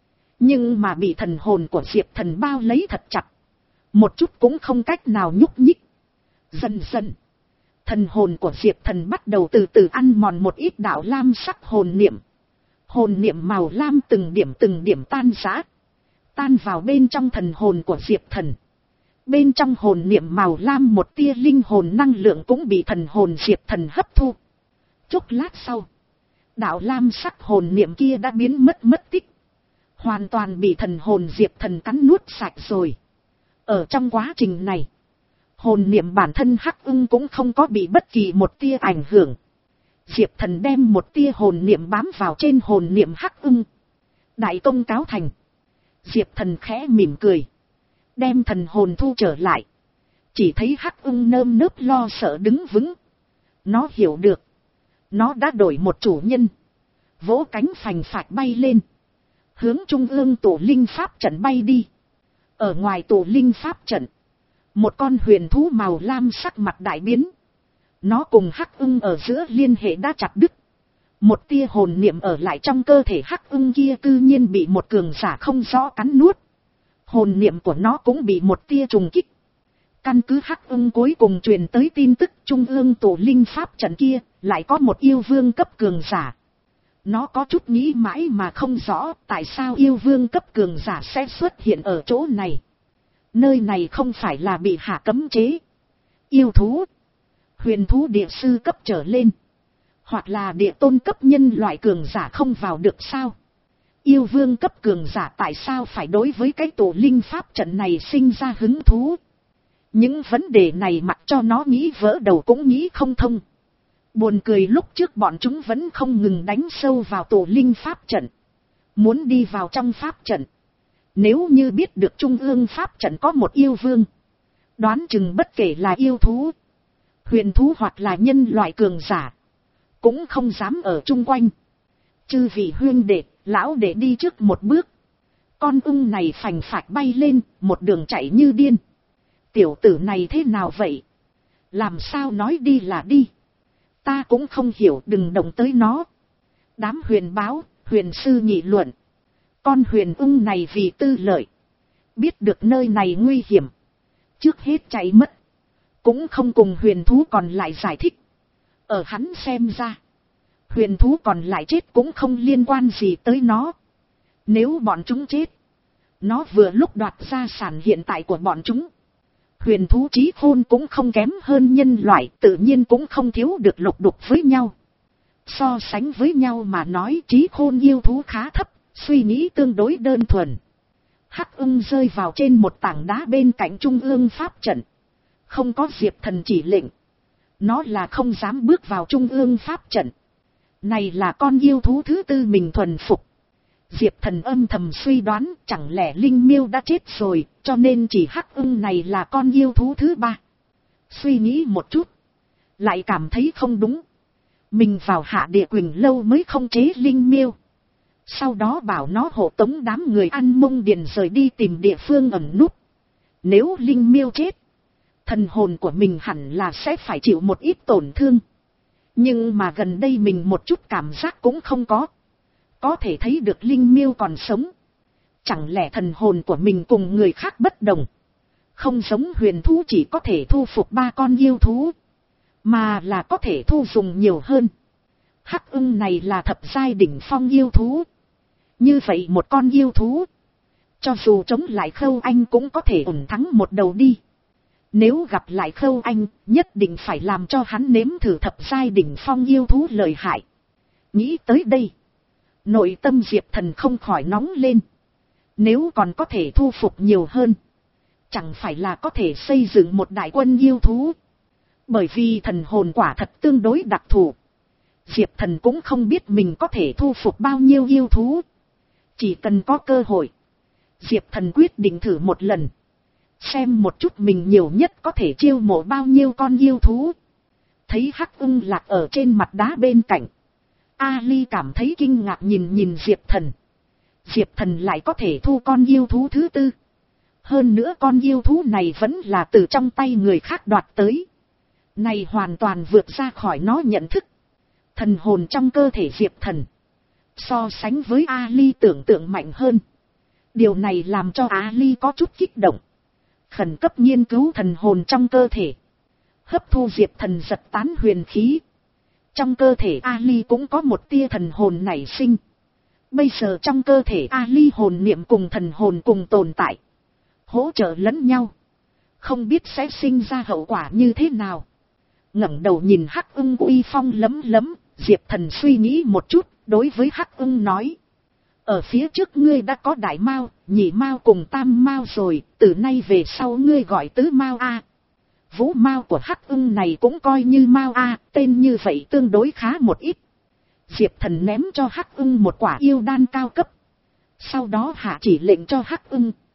nhưng mà bị thần hồn của Diệp Thần bao lấy thật chặt, một chút cũng không cách nào nhúc nhích. Dần dần, thần hồn của Diệp Thần bắt đầu từ từ ăn mòn một ít đạo lam sắc hồn niệm. Hồn niệm màu lam từng điểm từng điểm tan rã, tan vào bên trong thần hồn của Diệp Thần. Bên trong hồn niệm màu lam một tia linh hồn năng lượng cũng bị thần hồn Diệp Thần hấp thu. Chốc lát sau, đạo lam sắc hồn niệm kia đã biến mất mất tích, hoàn toàn bị thần hồn Diệp Thần cắn nuốt sạch rồi. Ở trong quá trình này, hồn niệm bản thân Hắc Ưng cũng không có bị bất kỳ một tia ảnh hưởng. Diệp Thần đem một tia hồn niệm bám vào trên hồn niệm Hắc Ưng. Đại công cáo thành. Diệp Thần khẽ mỉm cười, đem thần hồn thu trở lại. Chỉ thấy hắc ưng nơm nớp lo sợ đứng vững. Nó hiểu được. Nó đã đổi một chủ nhân. Vỗ cánh phành phạch bay lên. Hướng trung ương tổ linh pháp trận bay đi. Ở ngoài tổ linh pháp trận. Một con huyền thú màu lam sắc mặt đại biến. Nó cùng hắc ưng ở giữa liên hệ đã chặt đứt. Một tia hồn niệm ở lại trong cơ thể hắc ưng kia cư nhiên bị một cường giả không rõ cắn nuốt. Hồn niệm của nó cũng bị một tia trùng kích. Căn cứ hắc ưng cuối cùng truyền tới tin tức trung ương tổ linh pháp trận kia lại có một yêu vương cấp cường giả. Nó có chút nghĩ mãi mà không rõ tại sao yêu vương cấp cường giả sẽ xuất hiện ở chỗ này. Nơi này không phải là bị hạ cấm chế. Yêu thú, huyền thú địa sư cấp trở lên, hoặc là địa tôn cấp nhân loại cường giả không vào được sao? Yêu vương cấp cường giả tại sao phải đối với cái tổ linh pháp trận này sinh ra hứng thú? Những vấn đề này mặc cho nó nghĩ vỡ đầu cũng nghĩ không thông. Buồn cười lúc trước bọn chúng vẫn không ngừng đánh sâu vào tổ linh pháp trận. Muốn đi vào trong pháp trận. Nếu như biết được trung ương pháp trận có một yêu vương. Đoán chừng bất kể là yêu thú, huyền thú hoặc là nhân loại cường giả. Cũng không dám ở chung quanh. Chư vị huyên đệ, lão đệ đi trước một bước. Con ưng này phành phạch bay lên, một đường chạy như điên. Tiểu tử này thế nào vậy? Làm sao nói đi là đi? Ta cũng không hiểu, đừng động tới nó. Đám huyền báo, huyền sư nghị luận. Con huyền ưng này vì tư lợi. Biết được nơi này nguy hiểm. Trước hết chạy mất. Cũng không cùng huyền thú còn lại giải thích. Ở hắn xem ra. Huyền thú còn lại chết cũng không liên quan gì tới nó. Nếu bọn chúng chết. Nó vừa lúc đoạt gia sản hiện tại của bọn chúng. Huyền thú trí khôn cũng không kém hơn nhân loại, tự nhiên cũng không thiếu được lục đục với nhau. So sánh với nhau mà nói trí khôn yêu thú khá thấp, suy nghĩ tương đối đơn thuần. Hắc ưng rơi vào trên một tảng đá bên cạnh trung ương pháp trận. Không có Diệp Thần chỉ lệnh. Nó là không dám bước vào trung ương pháp trận. Này là con yêu thú thứ tư mình thuần phục. Diệp Thần âm thầm suy đoán chẳng lẽ Linh Miêu đã chết rồi, cho nên chỉ hắc ưng này là con yêu thú thứ ba. Suy nghĩ một chút, lại cảm thấy không đúng. Mình vào Hạ Địa Quỳnh lâu mới không chế Linh Miêu. Sau đó bảo nó hộ tống đám người ăn mông điền rời đi tìm địa phương ẩn núp. Nếu Linh Miêu chết, thần hồn của mình hẳn là sẽ phải chịu một ít tổn thương. Nhưng mà gần đây mình một chút cảm giác cũng không có. Có thể thấy được Linh Miêu còn sống. Chẳng lẽ thần hồn của mình cùng người khác bất đồng. Không giống huyền thú chỉ có thể thu phục ba con yêu thú. Mà là có thể thu dùng nhiều hơn. Hắc ưng này là thập giai đỉnh phong yêu thú. Như vậy một con yêu thú. Cho dù chống lại Khâu Anh cũng có thể ổn thắng một đầu đi. Nếu gặp lại Khâu Anh, nhất định phải làm cho hắn nếm thử thập giai đỉnh phong yêu thú lợi hại. Nghĩ tới đây, nội tâm Diệp Thần không khỏi nóng lên. Nếu còn có thể thu phục nhiều hơn, chẳng phải là có thể xây dựng một đại quân yêu thú. Bởi vì thần hồn quả thật tương đối đặc thù. Diệp Thần cũng không biết mình có thể thu phục bao nhiêu yêu thú. Chỉ cần có cơ hội, Diệp Thần quyết định thử một lần. Xem một chút mình nhiều nhất có thể chiêu mộ bao nhiêu con yêu thú. Thấy hắc ưng lạc ở trên mặt đá bên cạnh, Ali cảm thấy kinh ngạc nhìn nhìn Diệp Thần. Diệp Thần lại có thể thu con yêu thú thứ tư. Hơn nữa con yêu thú này vẫn là từ trong tay người khác đoạt tới. Này hoàn toàn vượt ra khỏi nó nhận thức. Thần hồn trong cơ thể Diệp Thần so sánh với Ali tưởng tượng mạnh hơn. Điều này làm cho Ali có chút kích động. Khẩn cấp nghiên cứu thần hồn trong cơ thể. Hấp thu Diệp Thần giật tán huyền khí. Trong cơ thể Ali cũng có một tia thần hồn nảy sinh. Bây giờ trong cơ thể Ali hồn niệm cùng thần hồn cùng tồn tại. Hỗ trợ lẫn nhau. Không biết sẽ sinh ra hậu quả như thế nào. Ngẩng đầu nhìn Hắc ưng uy phong lấm lấm. Diệp Thần suy nghĩ một chút, đối với Hắc ưng nói. Ở phía trước ngươi đã có đại mao, nhị mao cùng tam mao rồi, từ nay về sau ngươi gọi tứ mao A. Vũ mao của hắc ưng này cũng coi như mao A, tên như vậy tương đối khá một ít. Diệp Thần ném cho hắc ưng một quả yêu đan cao cấp. Sau đó hạ chỉ lệnh cho hắc ưng.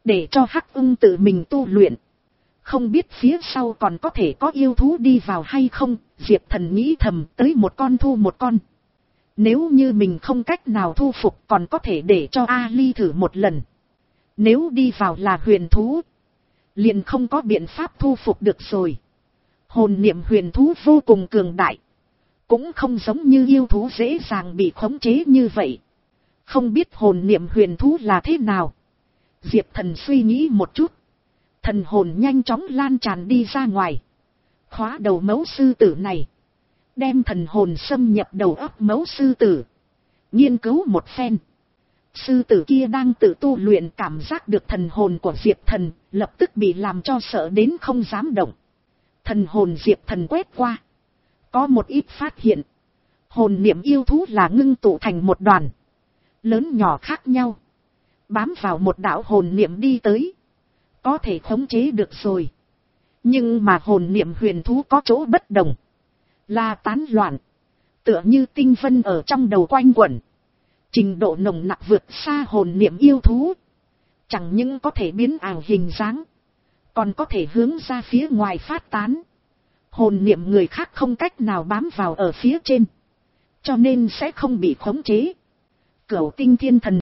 để cho hắc ưng tự mình tu luyện. Không biết phía sau còn có thể có yêu thú đi vào hay không, Diệp Thần nghĩ thầm, tới một con thu một con. Nếu như mình không cách nào thu phục còn có thể để cho Ali thử một lần. Nếu đi vào là huyền thú, liền không có biện pháp thu phục được rồi. Hồn niệm huyền thú vô cùng cường đại, cũng không giống như yêu thú dễ dàng bị khống chế như vậy. Không biết hồn niệm huyền thú là thế nào. Diệp Thần suy nghĩ một chút, thần hồn nhanh chóng lan tràn đi ra ngoài, khóa đầu mẫu sư tử này, đem thần hồn xâm nhập đầu óc mẫu sư tử, nghiên cứu một phen. Sư tử kia đang tự tu luyện, cảm giác được thần hồn của Diệp Thần, lập tức bị làm cho sợ đến không dám động. Thần hồn Diệp Thần quét qua, có một ít phát hiện. Hồn niệm yêu thú là ngưng tụ thành một đoàn, lớn nhỏ khác nhau, bám vào một đạo hồn niệm đi tới, có thể khống chế được rồi. Nhưng mà hồn niệm huyền thú có chỗ bất đồng, là tán loạn, tựa như tinh vân ở trong đầu quanh quẩn. Trình độ nồng nặc vượt xa hồn niệm yêu thú, chẳng những có thể biến ảo hình dáng, còn có thể hướng ra phía ngoài phát tán. Hồn niệm người khác không cách nào bám vào ở phía trên, cho nên sẽ không bị khống chế. Cửu tinh thiên thần